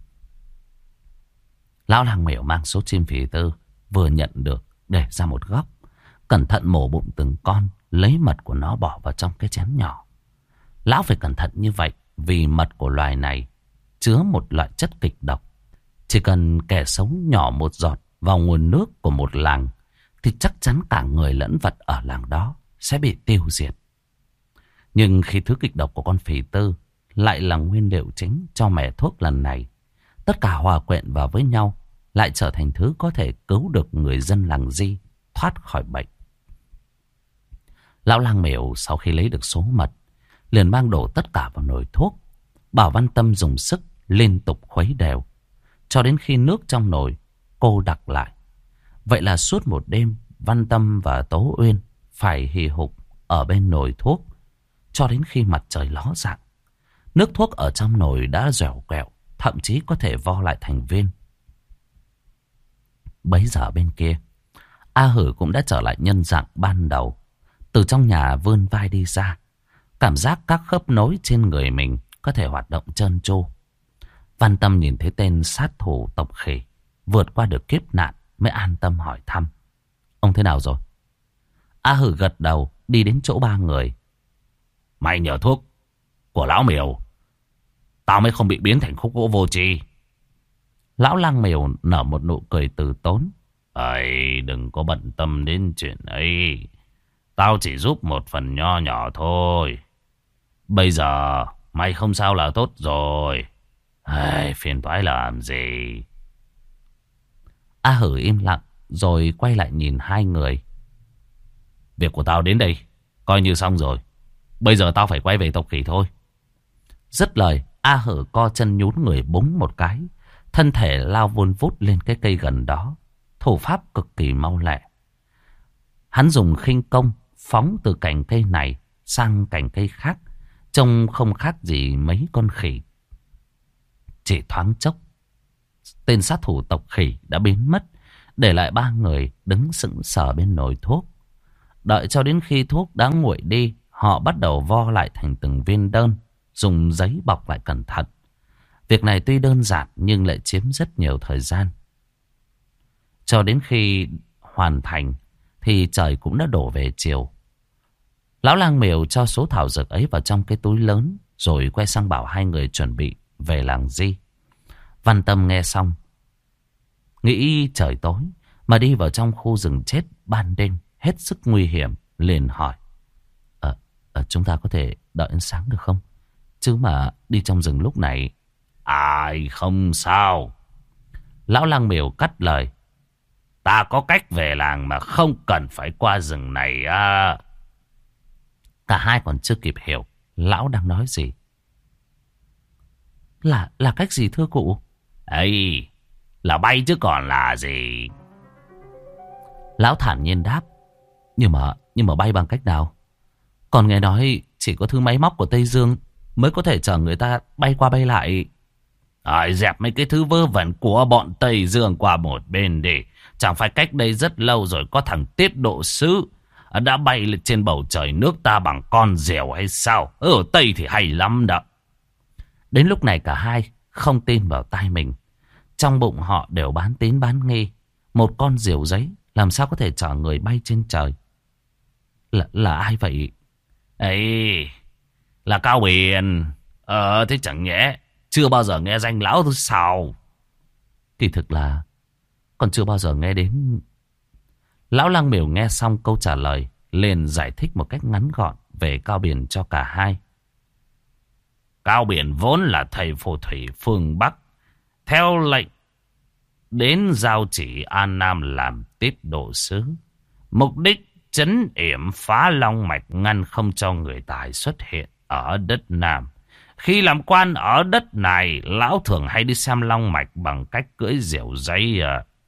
Lão Lang Miều mang số chim Phỉ Tư vừa nhận được để ra một góc, cẩn thận mổ bụng từng con, lấy mật của nó bỏ vào trong cái chén nhỏ. Lão phải cẩn thận như vậy vì mật của loài này chứa một loại chất kịch độc. Chỉ cần kẻ xấu nhỏ một giọt vào nguồn nước của một làng thì chắc chắn cả người lẫn vật ở làng đó sẽ bị tiêu diệt. Nhưng khi thứ kịch độc của con Phỉ Tư lại là nguyên liệu chính cho mẻ thuốc lần này, tất cả hòa quyện vào với nhau lại trở thành thứ có thể cứu được người dân làng Di thoát khỏi bệnh. Lão Lang Miều sau khi lấy được số mật, liền mang đổ tất cả vào nồi thuốc, bảo Văn Tâm dùng sức liên tục khuấy đều, cho đến khi nước trong nồi cô đặc lại. Vậy là suốt một đêm, Văn Tâm và Tố Uyên phải hì hục ở bên nồi thuốc, cho đến khi mặt trời ló dạng. Nước thuốc ở trong nồi đã dẻo quẹo, thậm chí có thể vo lại thành viên. Bấy giờ bên kia, A Hử cũng đã trở lại nhân dạng ban đầu. Từ trong nhà vươn vai đi ra, cảm giác các khớp nối trên người mình có thể hoạt động trơn tru. Văn Tâm nhìn thấy tên sát thủ tộc khỉ vượt qua được kiếp nạn mới an tâm hỏi thăm. Ông thế nào rồi? A Hử gật đầu đi đến chỗ ba người. Mày nhờ thuốc của lão Miều, tao mới không bị biến thành khúc gỗ vô tri. Lão Lang Miều nở một nụ cười từ tốn. Ây, đừng có bận tâm đến chuyện ấy. Tao chỉ giúp một phần nho nhỏ thôi. Bây giờ mày không sao là tốt rồi. Ai, phiền toái làm gì? A Hử im lặng rồi quay lại nhìn hai người. Việc của tao đến đây coi như xong rồi. Bây giờ tao phải quay về tộc khỉ thôi. Dứt lời, A Hử co chân nhún người búng một cái, thân thể lao vun vút lên cái cây gần đó. Thủ pháp cực kỳ mau lẹ. Hắn dùng khinh công phóng từ cành cây này sang cành cây khác, trông không khác gì mấy con khỉ. Chỉ thoáng chốc, tên sát thủ tộc khỉ đã biến mất, để lại ba người đứng sững sờ bên nồi thuốc. Đợi cho đến khi thuốc đã nguội đi, họ bắt đầu vo lại thành từng viên đơn, dùng giấy bọc lại cẩn thận. Việc này tuy đơn giản nhưng lại chiếm rất nhiều thời gian. Cho đến khi hoàn thành thì trời cũng đã đổ về chiều. Lão Lang Miều cho số thảo dược ấy vào trong cái túi lớn, rồi quay sang bảo hai người chuẩn bị về làng Di. Văn Tâm nghe xong Nghĩ trời tối mà đi vào trong khu rừng chết ban đêm hết sức nguy hiểm, liền hỏi. Chúng ta có thể đợi đến sáng được không? Chứ mà đi trong rừng lúc này. Ai không sao. Lão Lang Miều cắt lời. Ta có cách về làng mà không cần phải qua rừng này à. Cả hai còn chưa kịp hiểu lão đang nói gì. Là cách gì thưa cụ? Ấy, là bay chứ còn là gì. Lão thản nhiên đáp. Nhưng mà bay bằng cách nào? Còn nghe nói chỉ có thứ máy móc của Tây Dương mới có thể chở người ta bay qua bay lại. Dẹp mấy cái thứ vớ vẩn của bọn Tây Dương qua một bên đi. Chẳng phải cách đây rất lâu rồi có thằng Tiết Độ Sứ đã bay lên trên bầu trời nước ta bằng con diều hay sao? Ở Tây thì hay lắm đó. Đến lúc này cả hai không tin vào tai mình. Trong bụng họ đều bán tín bán nghi. Một con diều giấy làm sao có thể chở người bay trên trời? Là ai vậy? Ấy, là Cao Biển. Thế chẳng nhẽ chưa bao giờ nghe danh lão thôi sao? Kỳ thực là còn chưa bao giờ nghe đến. Lão Lang Miều nghe xong câu trả lời, liền giải thích một cách ngắn gọn về Cao Biển cho cả hai. Cao Biển vốn là thầy phù thủy phương Bắc, theo lệnh đến giao chỉ An Nam làm Tiết Độ Sứ. Mục đích trấn yểm phá long mạch, ngăn không cho người tài xuất hiện ở đất Nam. Khi làm quan ở đất này, lão thường hay đi xem long mạch bằng cách cưỡi diều giấy.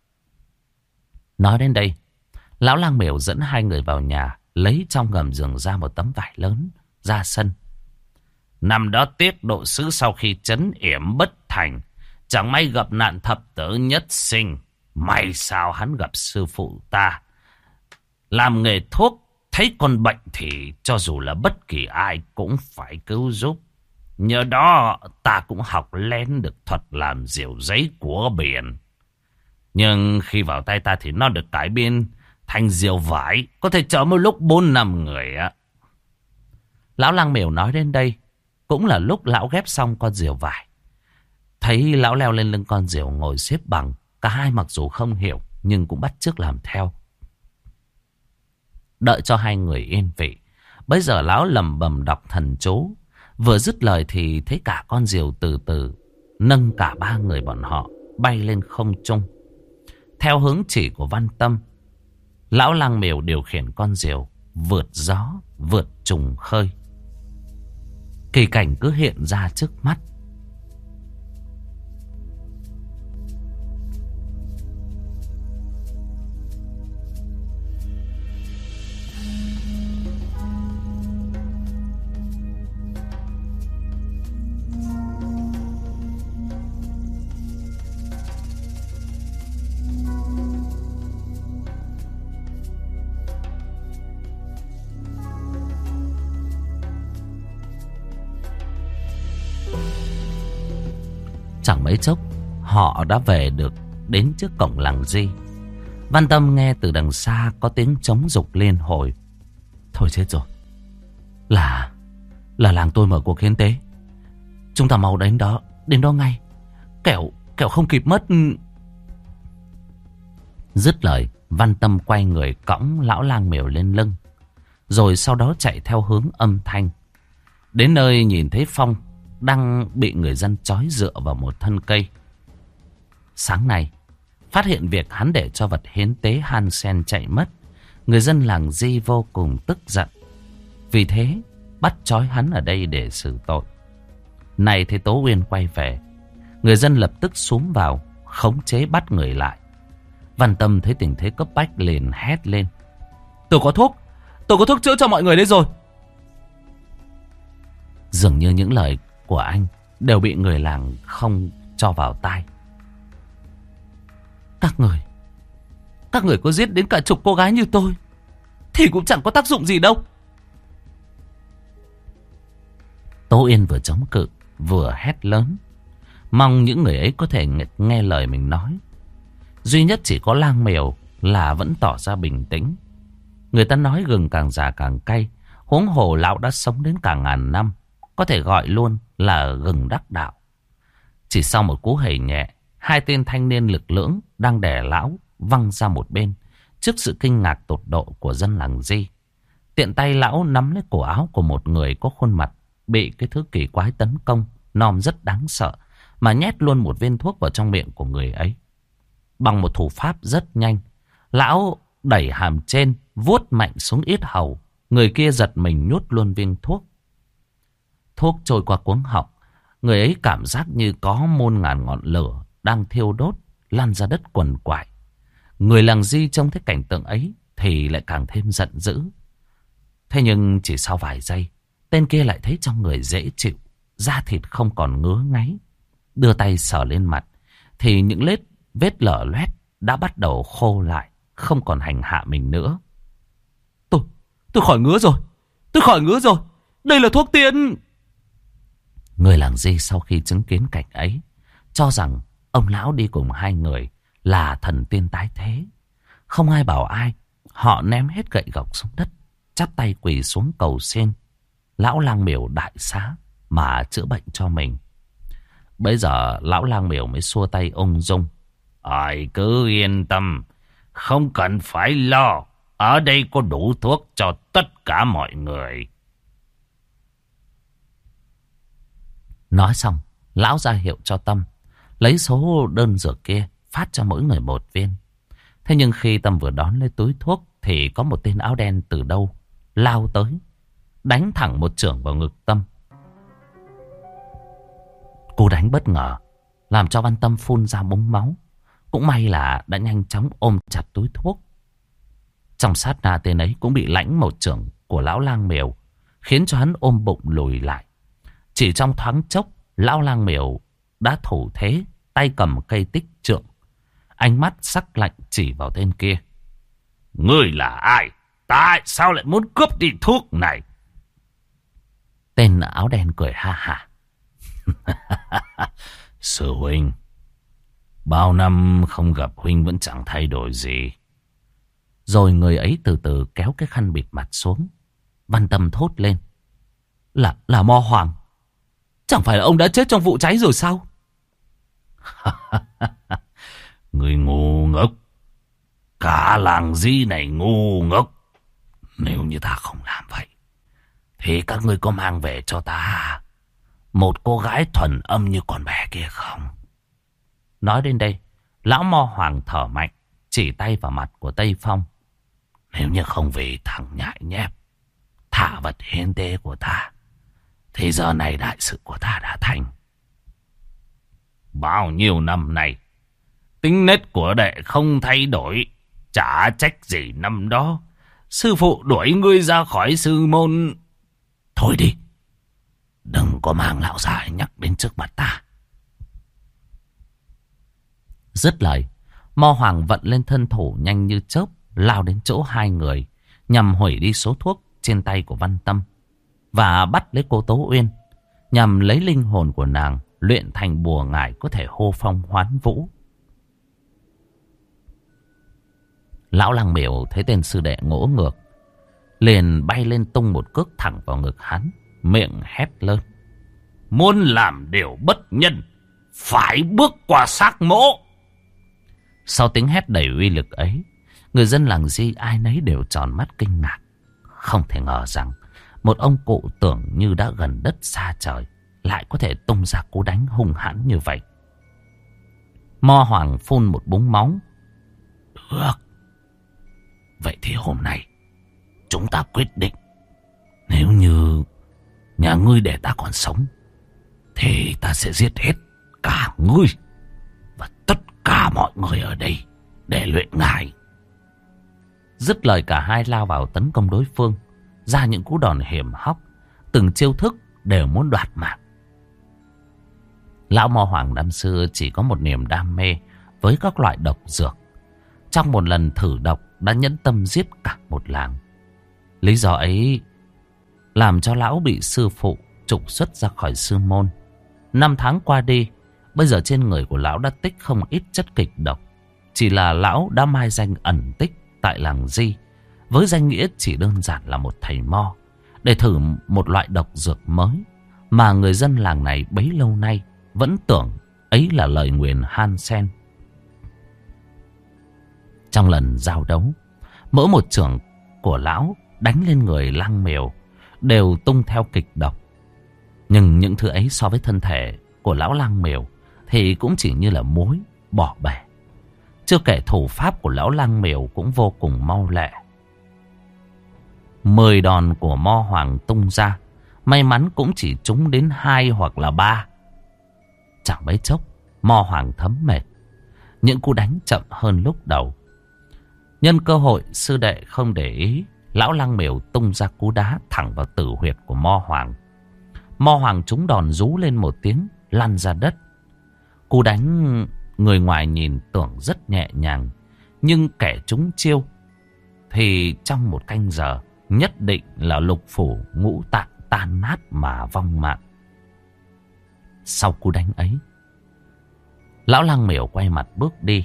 Nói đến đây, lão Lang Miều dẫn hai người vào nhà, lấy trong gầm giường ra một tấm vải lớn, ra sân. Năm đó Tiết Độ Sứ sau khi trấn yểm bất thành, chẳng may gặp nạn thập tử nhất sinh. May sao hắn gặp sư phụ ta, làm nghề thuốc, thấy con bệnh thì cho dù là bất kỳ ai cũng phải cứu giúp. Nhờ đó ta cũng học lén được thuật làm diều giấy của biển. Nhưng khi vào tay ta thì nó được cải biên thành diều vải, có thể chở một lúc 4-5 người á. Lão Lang Miều nói đến đây, cũng là lúc lão ghép xong con diều vải. Thấy lão leo lên lưng con diều ngồi xếp bằng, cả hai mặc dù không hiểu nhưng cũng bắt chước làm theo. Đợi cho hai người yên vị, bây giờ lão lẩm bẩm đọc thần chú. Vừa dứt lời thì thấy cả con diều từ từ nâng cả ba người bọn họ bay lên không trung. Theo hướng chỉ của Văn Tâm, lão Lang Miều điều khiển con diều vượt gió, vượt trùng khơi. Kỳ cảnh cứ hiện ra trước mắt. Chẳng mấy chốc họ đã về được đến trước cổng làng Di. Văn Tâm nghe từ đằng xa có tiếng trống dục liên hồi. Thôi chết rồi, là làng tôi mở cuộc hiến tế. Chúng ta mau đến đó ngay, kẻo không kịp mất. Dứt lời, Văn Tâm quay người cõng lão Lang Miều lên lưng, rồi sau đó chạy theo hướng âm thanh. Đến nơi nhìn thấy Phong đang bị người dân trói dựa vào một thân cây. Sáng nay, phát hiện việc hắn để cho vật hiến tế Han Sen chạy mất, người dân làng Di vô cùng tức giận. Vì thế, bắt trói hắn ở đây để xử tội. Này thấy Tố Uyên quay về, người dân lập tức xúm vào, khống chế bắt người lại. Văn Tâm thấy tình thế cấp bách liền hét lên. Tôi có thuốc chữa cho mọi người đấy rồi. Dường như những lời của anh đều bị người làng không cho vào tai. Các người có giết đến cả chục cô gái như tôi thì cũng chẳng có tác dụng gì đâu. Tố Yên vừa chống cự vừa hét lớn, mong những người ấy có thể nghe lời mình nói. Duy nhất chỉ có Lang Miều là vẫn tỏ ra bình tĩnh. Người ta nói gừng càng già càng cay, huống hồ lão đã sống đến cả ngàn năm, có thể gọi luôn là gừng đắc đạo. Chỉ sau một cú hầy nhẹ, hai tên thanh niên lực lưỡng đang đè lão văng ra một bên trước sự kinh ngạc tột độ của dân làng Di. Tiện tay lão nắm lấy cổ áo của một người có khuôn mặt bị cái thứ kỳ quái tấn công, nom rất đáng sợ, mà nhét luôn một viên thuốc vào trong miệng của người ấy. Bằng một thủ pháp rất nhanh, lão đẩy hàm trên, vuốt mạnh xuống yết hầu. Người kia giật mình nhốt luôn viên thuốc. Thuốc trôi qua cuống họng, người ấy cảm giác như có muôn ngàn ngọn lửa đang thiêu đốt, lan ra đất quần quại. Người làng Di trông thấy cảnh tượng ấy thì lại càng thêm giận dữ. Thế nhưng chỉ sau vài giây, tên kia lại thấy trong người dễ chịu, da thịt không còn ngứa ngáy. Đưa tay sờ lên mặt thì những vết lở loét đã bắt đầu khô lại, không còn hành hạ mình nữa. Tôi khỏi ngứa rồi. Tôi khỏi ngứa rồi. Đây là thuốc tiên. Người làng Di sau khi chứng kiến cảnh ấy cho rằng ông lão đi cùng hai người là thần tiên tái thế. Không ai bảo ai, họ ném hết gậy gộc xuống đất, chắp tay quỳ xuống cầu xin lão lang miểu đại xá mà chữa bệnh cho mình. Bây giờ lão lang miểu mới xua tay ung dung. Ai cứ yên tâm, không cần phải lo. Ở đây có đủ thuốc cho tất cả mọi người. Nói xong, lão ra hiệu cho Tâm lấy số đơn dược kia phát cho mỗi người một viên. Thế nhưng khi Tâm vừa đón lấy túi thuốc thì có một tên áo đen từ đâu lao tới, đánh thẳng một chưởng vào ngực Tâm. Cú đánh bất ngờ làm cho Văn Tâm phun ra búng máu. Cũng may là đã nhanh chóng ôm chặt túi thuốc. Trong sát na, tên ấy cũng bị lãnh một chưởng của lão lang miểu, khiến cho hắn ôm bụng lùi lại. Chỉ trong thoáng chốc, lão lang miểu đã thủ thế, tay cầm cây tích trượng, ánh mắt sắc lạnh chỉ vào tên kia. Ngươi là ai? Tại sao lại muốn cướp đi thuốc này? Tên áo đen cười ha hả. Sư huynh, bao năm không gặp huynh vẫn chẳng thay đổi gì. Rồi người ấy từ từ kéo cái khăn bịt mặt xuống. Văn Tâm thốt lên. Là Mo Hoàng. Chẳng phải là ông đã chết trong vụ cháy rồi sao? Người ngu ngốc. Cả làng Di này ngu ngốc. Nếu như ta không làm vậy thì các ngươi có mang về cho ta một cô gái thuần âm như con bé kia không? Nói đến đây, lão Mo Hoàng thở mạnh, chỉ tay vào mặt của Tây Phong. Nếu như không vì thằng nhại nhép thả vật hiến tế của ta thì giờ này đại sự của ta đã thành. Bao nhiêu năm nay tính nết của đệ không thay đổi, chả trách gì năm đó sư phụ đuổi ngươi ra khỏi sư môn. Thôi đi, đừng có mang lão già nhắc đến trước mặt ta. Dứt lời, Mo Hoàng vận lên thân thủ nhanh như chớp, lao đến chỗ hai người nhằm hủy đi số thuốc trên tay của Văn Tâm và bắt lấy cô Tố Uyên, nhằm lấy linh hồn của nàng luyện thành bùa ngải có thể hô phong hoán vũ. Lão lang miểu thấy tên sư đệ ngỗ ngược, liền bay lên tung một cước thẳng vào ngực hắn, miệng hét lớn. Muốn làm điều bất nhân, phải bước qua xác mộ. Sau tiếng hét đầy uy lực ấy, người dân làng Di ai nấy đều tròn mắt kinh ngạc. Không thể ngờ rằng một ông cụ tưởng như đã gần đất xa trời lại có thể tung ra cú đánh hung hãn như vậy. Mo Hoàng phun một búng máu. Được, vậy thì hôm nay chúng ta quyết định, nếu như nhà ngươi để ta còn sống thì ta sẽ giết hết cả ngươi và tất cả mọi người ở đây để luyện ngải. Dứt lời, cả hai lao vào tấn công đối phương, ra những cú đòn hiểm hóc, từng chiêu thức đều muốn đoạt mạng. Lão Mo Hoàng năm xưa chỉ có một niềm đam mê với các loại độc dược. Trong một lần thử độc đã nhẫn tâm giết cả một làng. Lý do ấy làm cho lão bị sư phụ trục xuất ra khỏi sư môn. 5 tháng qua đi, bây giờ trên người của lão đã tích không ít chất kịch độc. Chỉ là lão đã mai danh ẩn tích tại làng Di với danh nghĩa chỉ đơn giản là một thầy mo, để thử một loại độc dược mới mà người dân làng này bấy lâu nay vẫn tưởng ấy là lời nguyền Han Sen. Trong lần giao đấu, mỗi một chưởng của lão đánh lên người Lăng Miều đều tung theo kịch độc. Nhưng những thứ ấy so với thân thể của lão Lăng Miều thì cũng chỉ như là muối bỏ bể. Chưa kể thủ pháp của lão Lăng Miều cũng vô cùng mau lẹ. 10 đòn của Mo Hoàng tung ra, may mắn cũng chỉ trúng đến 2 hoặc là 3. Chẳng mấy chốc, Mo Hoàng thấm mệt. Những cú đánh chậm hơn lúc đầu. Nhân cơ hội sư đệ không để ý, lão Lăng Miều tung ra cú đá thẳng vào tử huyệt của Mo Hoàng. Mo Hoàng trúng đòn rú lên một tiếng, lăn ra đất. Cú đánh người ngoài nhìn tưởng rất nhẹ nhàng, nhưng kẻ trúng chiêu thì trong một canh giờ nhất định là lục phủ ngũ tạng tan nát mà vong mạng. Sau cú đánh ấy, lão Lăng Miều quay mặt bước đi.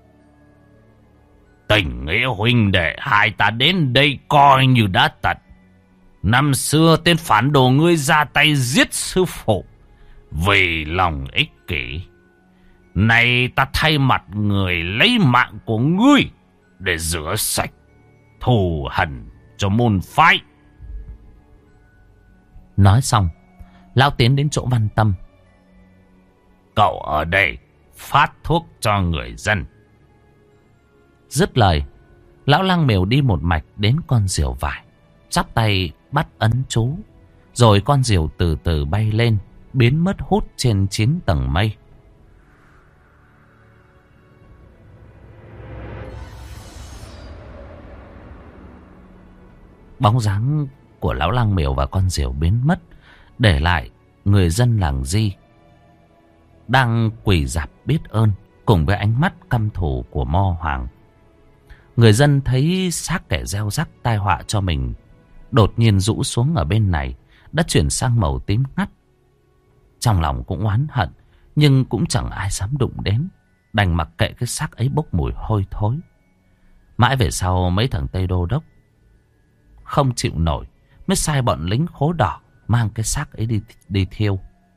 Tình nghĩa huynh đệ hai ta đến đây coi như đã tận. Năm xưa tên phản đồ ngươi ra tay giết sư phụ vì lòng ích kỷ. Này ta thay mặt người lấy mạng của ngươi để rửa sạch thù hằn cho môn phái. Nói xong, lão tiến đến chỗ Văn Tâm. Cậu ở đây phát thuốc cho người dân. Dứt lời, lão Lăng Miều đi một mạch đến con diều vải, chắp tay bắt ấn chú, rồi con diều từ từ bay lên, biến mất hút trên 9 tầng mây. Bóng dáng của lão Lăng Miều và con diều biến mất, để lại người dân làng Di đang quỳ rạp biết ơn cùng với ánh mắt căm thù của Mo Hoàng. Người dân thấy xác kẻ gieo rắc tai họa cho mình đột nhiên rũ xuống ở bên này đã chuyển sang màu tím ngắt. Trong lòng cũng oán hận, nhưng cũng chẳng ai dám đụng đến, đành mặc kệ cái xác ấy bốc mùi hôi thối. Mãi về sau mấy thằng Tây Đô Đốc không chịu nổi mới sai bọn lính khố đỏ mang cái xác ấy đi thiêu.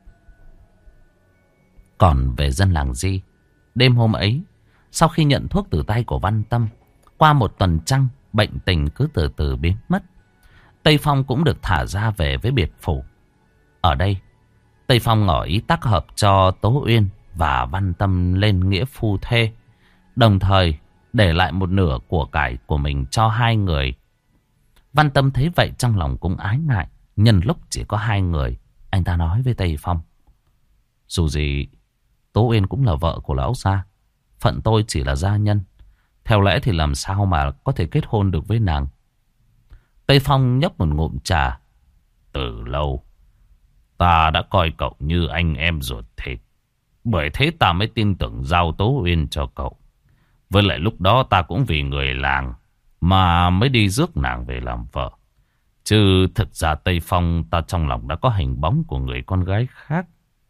Còn về dân làng Di, đêm hôm ấy, sau khi nhận thuốc từ tay của Văn Tâm, qua một tuần trăng, bệnh tình cứ từ từ biến mất. Tây Phong cũng được thả ra về với biệt phủ. Ở đây, Tây Phong ngỏ ý tác hợp cho Tố Uyên và Văn Tâm lên nghĩa phu thê, đồng thời để lại một nửa của cải của mình cho hai người. Văn Tâm thấy vậy trong lòng cũng ái ngại. Nhân lúc chỉ có hai người, anh ta nói với Tây Phong: dù gì, Tố Uyên cũng là vợ của lão gia, phận tôi chỉ là gia nhân. Theo lẽ thì làm sao mà có thể kết hôn được với nàng. Tây Phong nhấp một ngụm trà. Từ lâu, ta đã coi cậu như anh em ruột thịt. Bởi thế ta mới tin tưởng giao Tố Uyên cho cậu. Với lại lúc đó ta cũng vì người làng mà mới đi rước nàng về làm vợ. Chứ thực ra Tây Phong, ta trong lòng đã có hình bóng của người con gái khác.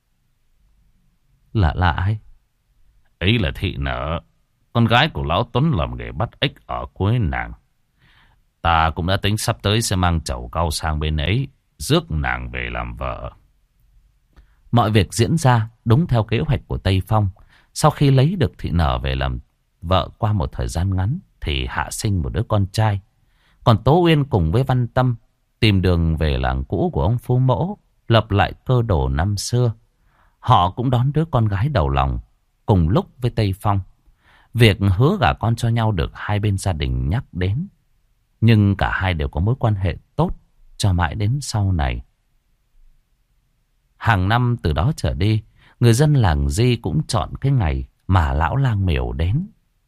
Là ai? Ấy là Thị Nở, con gái của lão Tuấn làm nghề bắt ếch ở cuối nàng. Ta cũng đã tính sắp tới sẽ mang chầu cau sang bên ấy, rước nàng về làm vợ. Mọi việc diễn ra đúng theo kế hoạch của Tây Phong. Sau khi lấy được Thị Nở về làm vợ qua một thời gian ngắn thì hạ sinh một đứa con trai. Còn Tố Uyên cùng với Văn Tâm tìm đường về làng cũ của ông Phú Mỗ, lập lại cơ đồ năm xưa. Họ cũng đón đứa con gái đầu lòng cùng lúc với Tây Phong. Việc hứa gả con cho nhau được hai bên gia đình nhắc đến, nhưng cả hai đều có mối quan hệ tốt cho mãi đến sau này. Hàng năm từ đó trở đi, người dân làng Di cũng chọn cái ngày mà lão Lang Miều đến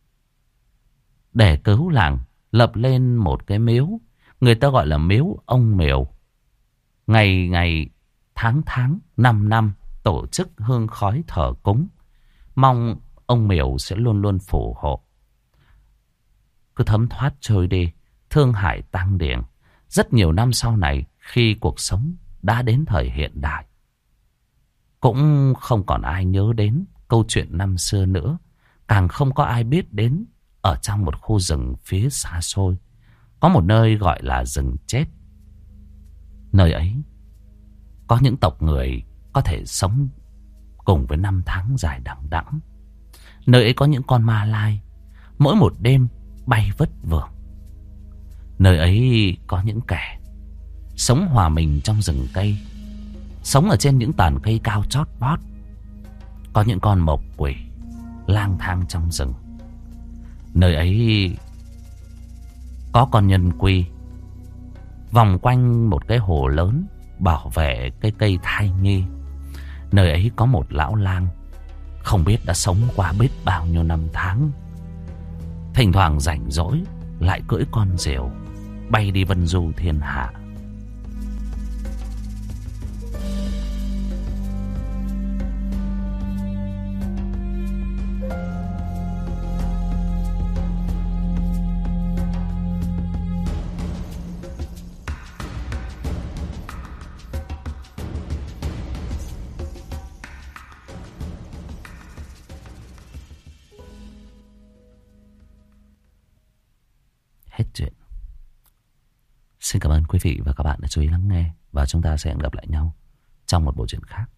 để cứu làng, lập lên một cái miếu, người ta gọi là miếu ông Miều. Ngày ngày, tháng tháng, năm năm tổ chức hương khói thờ cúng, mong ông Miều sẽ luôn luôn phù hộ. Cứ thấm thoát trôi đi, thương hải tăng điển. Rất nhiều năm sau này, khi cuộc sống đã đến thời hiện đại, cũng không còn ai nhớ đến câu chuyện năm xưa nữa. Càng không có ai biết đến ở trong một khu rừng phía xa xôi, có một nơi gọi là rừng chết. Nơi ấy có những tộc người có thể sống cùng với năm tháng dài đằng đẵng. Nơi ấy có những con ma lai, mỗi một đêm bay vất vưởng. Nơi ấy có những kẻ sống hòa mình trong rừng cây, sống ở trên những tàn cây cao chót vót. Có những con mộc quỷ lang thang trong rừng. Nơi ấy có con nhân quy vòng quanh một cái hồ lớn bảo vệ cái cây thai nhi. Nơi ấy có một lão lang không biết đã sống qua biết bao nhiêu năm tháng, thỉnh thoảng rảnh rỗi lại cưỡi con diều bay đi vân du thiên hạ. Hết chuyện. Xin cảm ơn quý vị và các bạn đã chú ý lắng nghe, và chúng ta sẽ gặp lại nhau trong một bộ truyện khác.